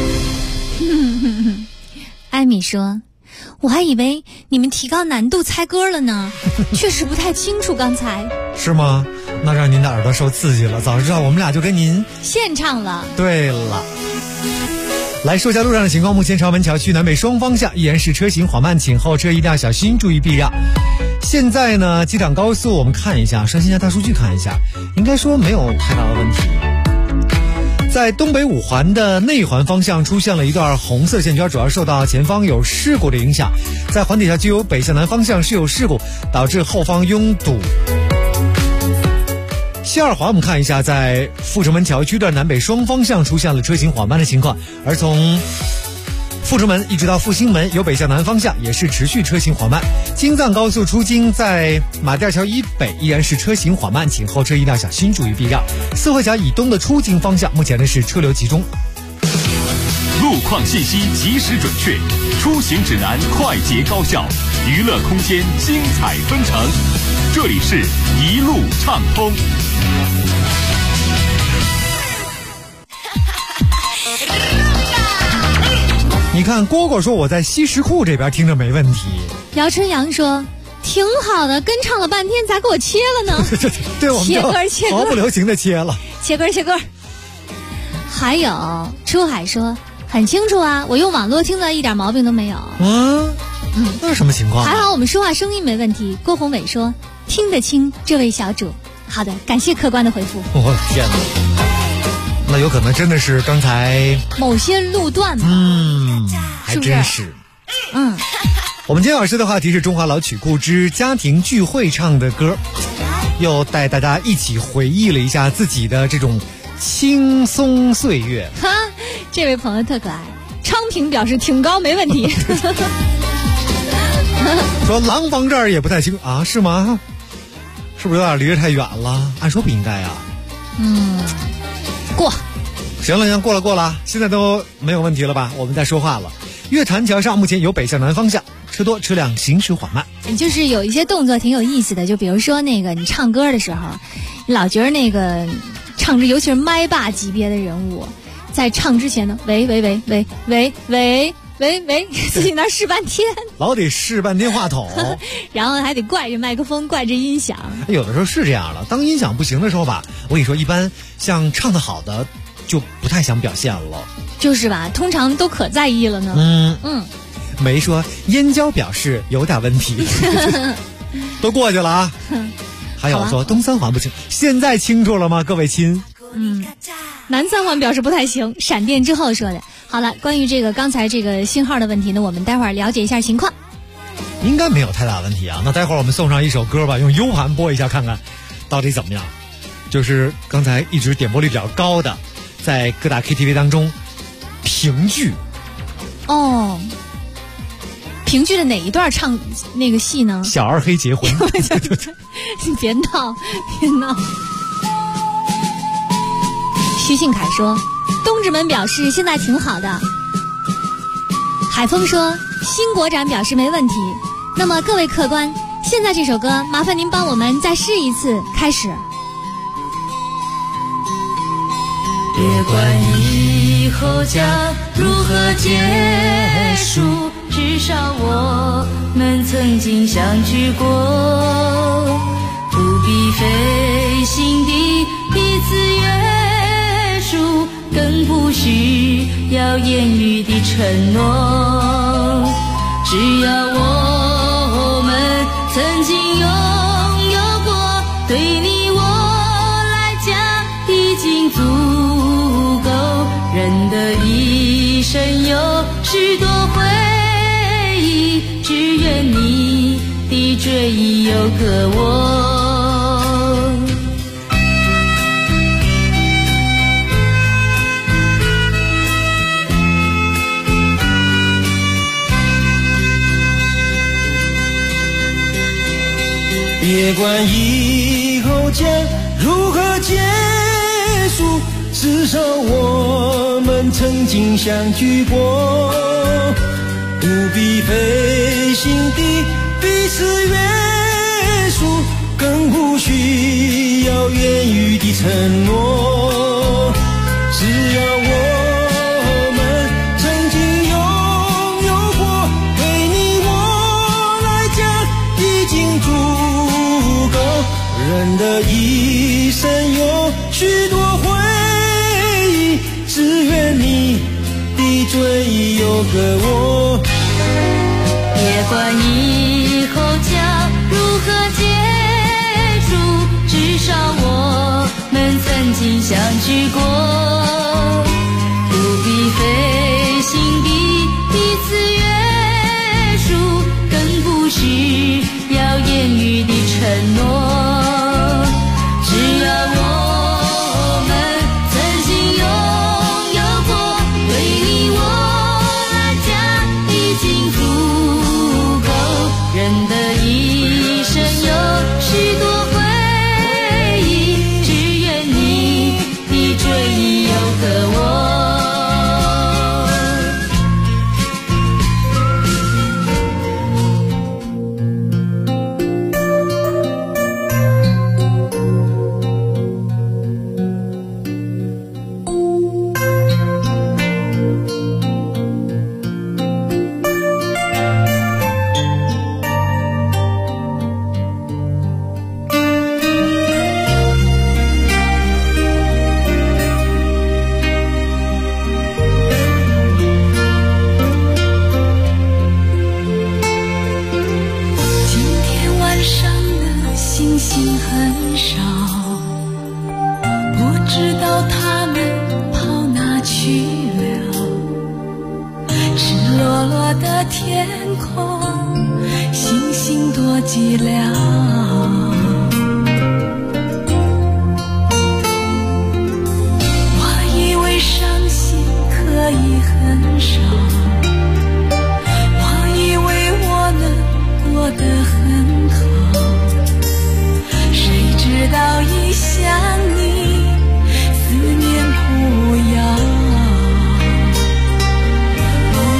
艾米说，我还以为你们提高难度猜歌了呢，确实不太清楚刚才。 是吗？那让您的耳朵受刺激了，早知道我们俩就跟您现唱了。 对了，来说一下路上的情况。目前朝门桥区南北双方向依然是车行缓慢，请后车一定要小心，注意避让。现在呢，机场高速我们看一下，刷新一下大数据看一下，应该说没有太大的问题。在东北五环的内环方向出现了一段红色线圈，主要受到前方有事故的影响。在环铁桥区有北向南方向是有事故，导致后方拥堵。西二环我们看一下，在阜成门桥区段南北双方向出现了车行缓慢的情况，而从阜成门一直到复兴门有北向南方向也是持续车行缓慢。京藏高速出京在马甸桥以北依然是车行缓慢，请后车一定要小心，注意避让。四惠桥以东的出京方向目前呢是车流集中。 路况信息及时准确，出行指南快捷高效，娱乐空间精彩纷呈。这里是一路畅通。 你看蝈蝈说我在西什库这边听着没问题。 姚春阳说挺好的，跟唱了半天咋给我切了呢？ 对，我们就毫不留情的切了。 切歌。还有出海说很清楚啊，我用网络听的一点毛病都没有。 那是什么情况？ 还好我们说话声音没问题。郭宏伟说听得清，这位小主。好的，感谢客观的回复。 我的天哪，那有可能真的是刚才某些路段吧。 还真是。我们今天老师的话题是中华老曲库之家庭聚会唱的歌，又带大家一起回忆了一下自己的这种轻松岁月。 这位朋友特可爱，昌平表示挺高没问题。 说廊坊这儿也不太清啊，是吗？是不是有点离得太远了？按说不应该啊。 过。 行了，过了，现在都没有问题了吧？我们在说话了。月坛桥上目前有北向南方向，车多，车辆行驶缓慢。 就是有一些动作挺有意思的，就比如说那个你唱歌的时候，你老觉得那个唱着，尤其是麦霸级别的人物，在唱之前呢，喂，自己那试半天， 老得试半天话筒， 然后还得怪着麦克风，怪着音响。 有的时候是这样的，当音响不行的时候吧，我跟你说，一般像唱得好的就不太想表现了， 就是吧？通常都可在意了呢。 没说燕郊表示有点问题，都过去了啊。还有说东三环不清，现在清楚了吗？各位亲。 南三环表示不太行，闪电之后说的。好了，关于这个刚才这个信号的问题呢，我们待会儿了解一下情况。 应该没有太大问题啊。那待会儿我们送上一首歌吧，用 U 盘播一下看看到底怎么样。就是刚才一直点播率比较高的，在各大 KTV 当中评剧。 哦，评剧的哪一段唱那个戏呢？ 小二黑结婚。 你别闹，别闹。徐信凯说，东直门表示现在挺好的。海峰说，新国展表示没问题。那么各位客官，现在这首歌麻烦您帮我们再试一次，开始。 别管以后将如何结束，至少我们曾经相聚过，不必费心地彼此约束，更不需要言语的承诺，只要我们曾经拥有过，对你我来讲已经足够。人的一生有许多回忆，只愿你的追忆有个我。 别管以后将如何结束，至少我们曾经相聚过，不必费心地彼此约束，更不需要言语的承诺，只要我们曾经拥有过，对你我来讲已经足够。人的一生有许多回忆，只愿你的追忆有个我。 别管以后将如何结束，至少我们曾经相聚过，不必费心地彼此约束，更不需要言语的承诺，只要我们曾经拥有过，对你我来讲已经足够。人的一生有许多回忆，只愿你的追忆有个我。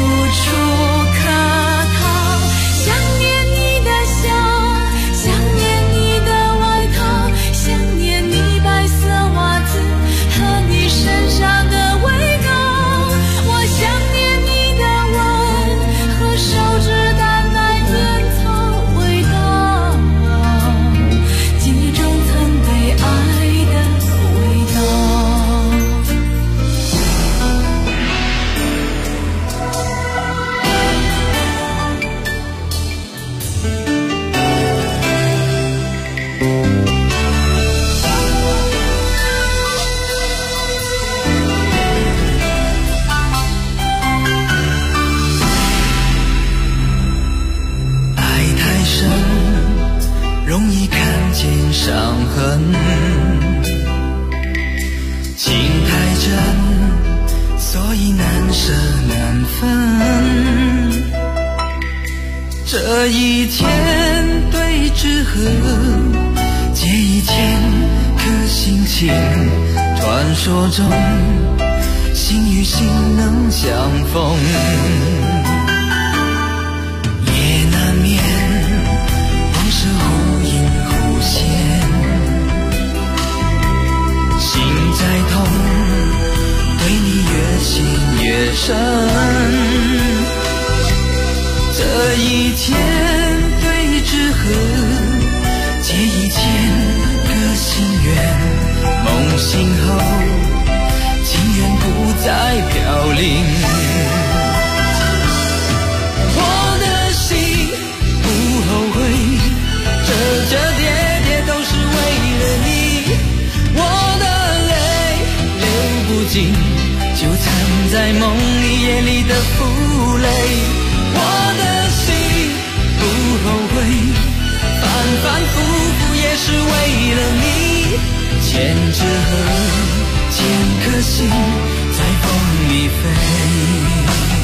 想念你的笑，想念分，情太真，所以难舍难分。这一天对之河，借一千颗心情，传说中心与心能相逢，也难免往事忽隐忽现，心再痛，对你越陷越深。这一天对之河，借一千个心愿，梦醒后情缘不再飘零。我的心不后悔，折折叠叠都是为了你。我的泪流不尽，就藏在梦里夜里的负累。我的心不后悔，反反复复也是为了你。千纸鹤，千颗心在风里飞。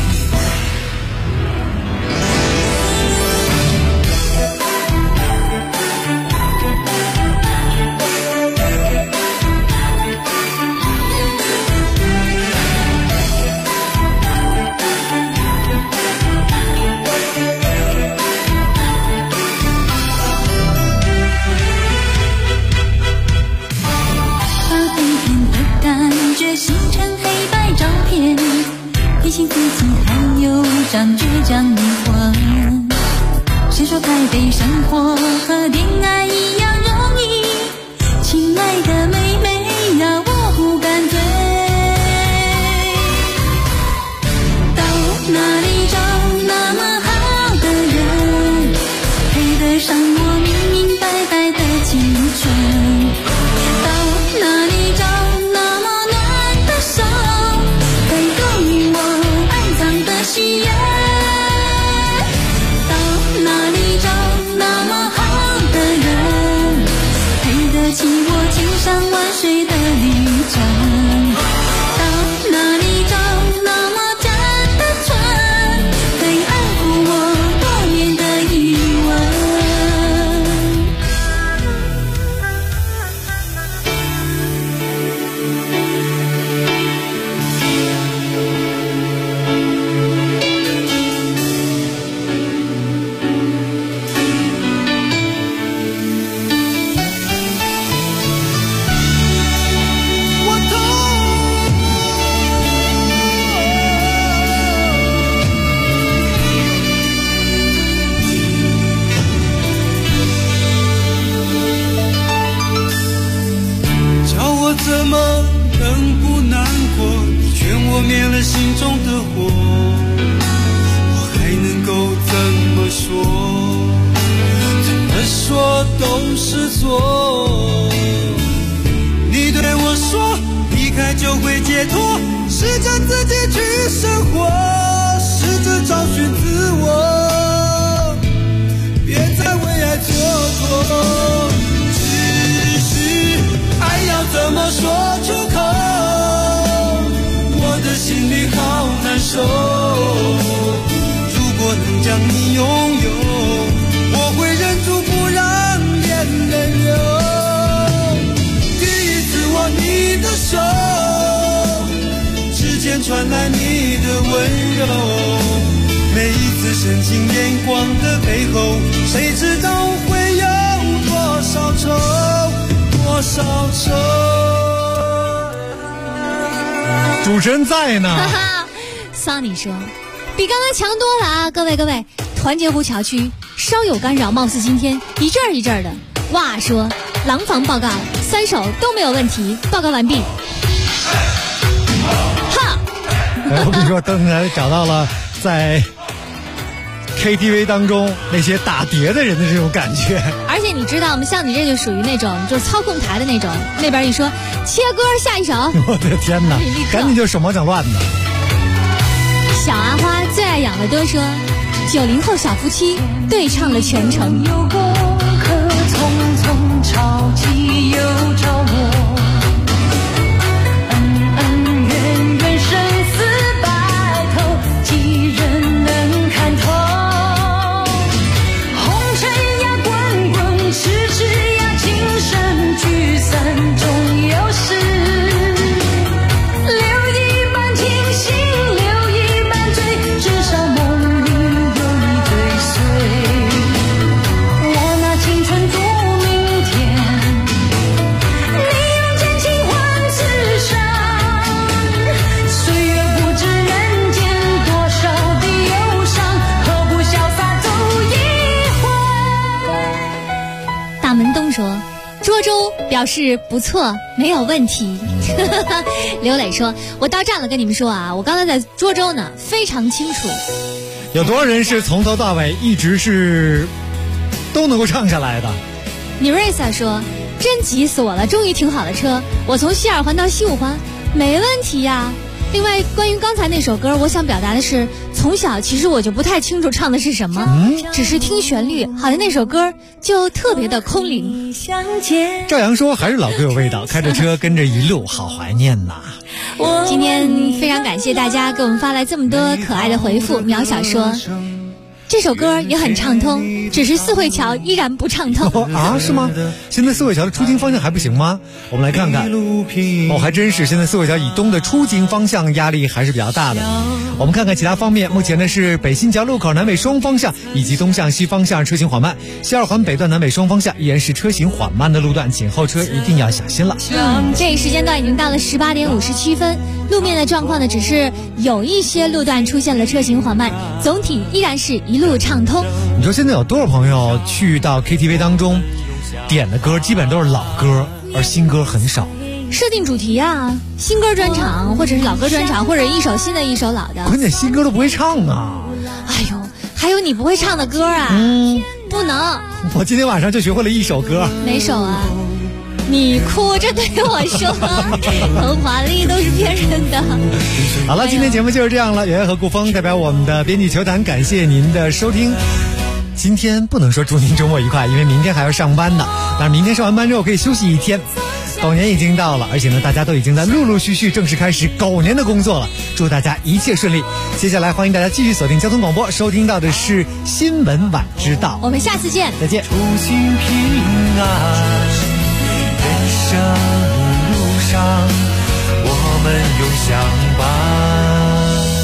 提醒自己还有张倔强灵魂。谁说台北生活和恋爱一样容易？亲爱的妹妹呀，我不敢醉。到哪里找那么好的人，配得上我明明白白的青春？到哪里找那么暖的手，陪给我喜悦？到哪里找那么好的人，配得起我千山万水的旅程？到哪里找那么真的纯，可以安抚我多年的疑问？ 怎么能不难过？你劝我灭了心中的火，我还能够怎么说？怎么说都是错。你对我说离开就会解脱，试着自己去生活，试着找寻自我，别再为爱蹉跎。爱要怎么说出口？我的心里好难受。如果能将你拥有，我会忍住不让眼泪流。第一次握你的手，指尖传来你的温柔。每一次深情眼光的背后，谁知道会有多少愁？多少愁。 主持人在呢。 哈哈，桑尼说比刚刚强多了啊！各位，团结湖桥区稍有干扰，貌似今天一阵一阵的。哇说廊坊报告3首都没有问题，报告完毕。哈， 我跟你说，邓才找到了在KTV 当中那些打碟的人的这种感觉。 而且你知道，我们像你这就属于那种就是操控台的那种，那边一说切歌下一首， 我的天哪，赶紧就手忙脚乱的。 小阿花最爱养乐多说，90后小夫妻对唱了全程。 有过客匆匆潮起又表示不错，没有问题。刘磊说：“我到站了，跟你们说啊，我刚才在涿州呢，非常清楚。” 有多少人是从头到尾一直是都能够唱下来的？ 你瑞萨说：“真急死我了，终于停好了车，我从西二环到西五环，没问题呀。”另外，关于刚才那首歌，我想表达的是，从小其实我就不太清楚唱的是什么，只是听旋律，好像那首歌就特别的空灵。 赵阳说还是老歌有味道，开着车跟着一路，好怀念呐。 今天非常感谢大家给我们发来这么多可爱的回复。苗小说这首歌也很畅通，只是四惠桥依然不畅通。 啊，是吗？现在四惠桥的出京方向还不行吗？我们来看看。还真是，现在四惠桥以东的出京方向压力还是比较大的。我们看看其他方面，目前呢是北新桥路口南北双方向以及东向西方向车行缓慢，西二环北段南北双方向依然是车行缓慢的路段，请后车一定要小心了。 这一时间段已经到了18点57分，路面的状况呢只是有一些路段出现了车行缓慢，总体依然是一路畅通。 你说现在有多少朋友去到 KTV 当中点的歌基本都是老歌，而新歌很少？ 设定主题啊，新歌专场，或者是老歌专场，或者一首新的一首老的。 关键新歌都不会唱啊！ 哎呦，还有你不会唱的歌啊？不能。 我今天晚上就学会了一首歌。 哪首啊？你哭着对我说，童话里都是骗人的。 好了，今天节目就是这样了。圆圆和顾峰代表我们的编辑球坛，感谢您的收听。今天不能说祝您周末愉快，因为明天还要上班呢。但是明天上完班之后可以休息一天。狗年已经到了，而且呢，大家都已经在陆陆续续正式开始狗年的工作了。祝大家一切顺利。接下来欢迎大家继续锁定交通广播，收听到的是新闻晚知道。 我们下次见， 再见。 出行平安，人生路上我们永相伴。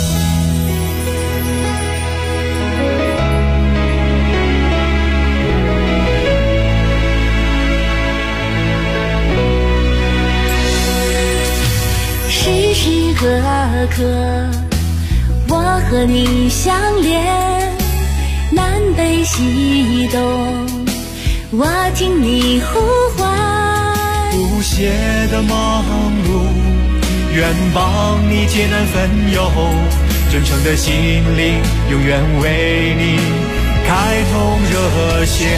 时时刻刻我和你相连，南北西东我听你呼唤， 不懈的忙碌愿帮你解难分忧，真诚的心灵永远为你开通热线。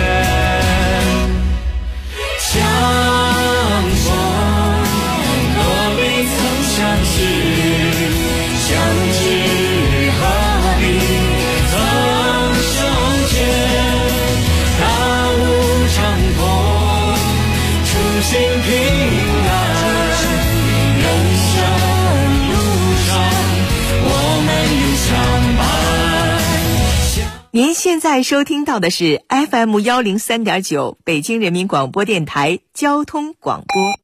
相逢何必曾相识，相知何必曾相见，大雾长空出行平安，人生路上我们永相伴。 您现在收听到的是 FM103.9 北京人民广播电台交通广播。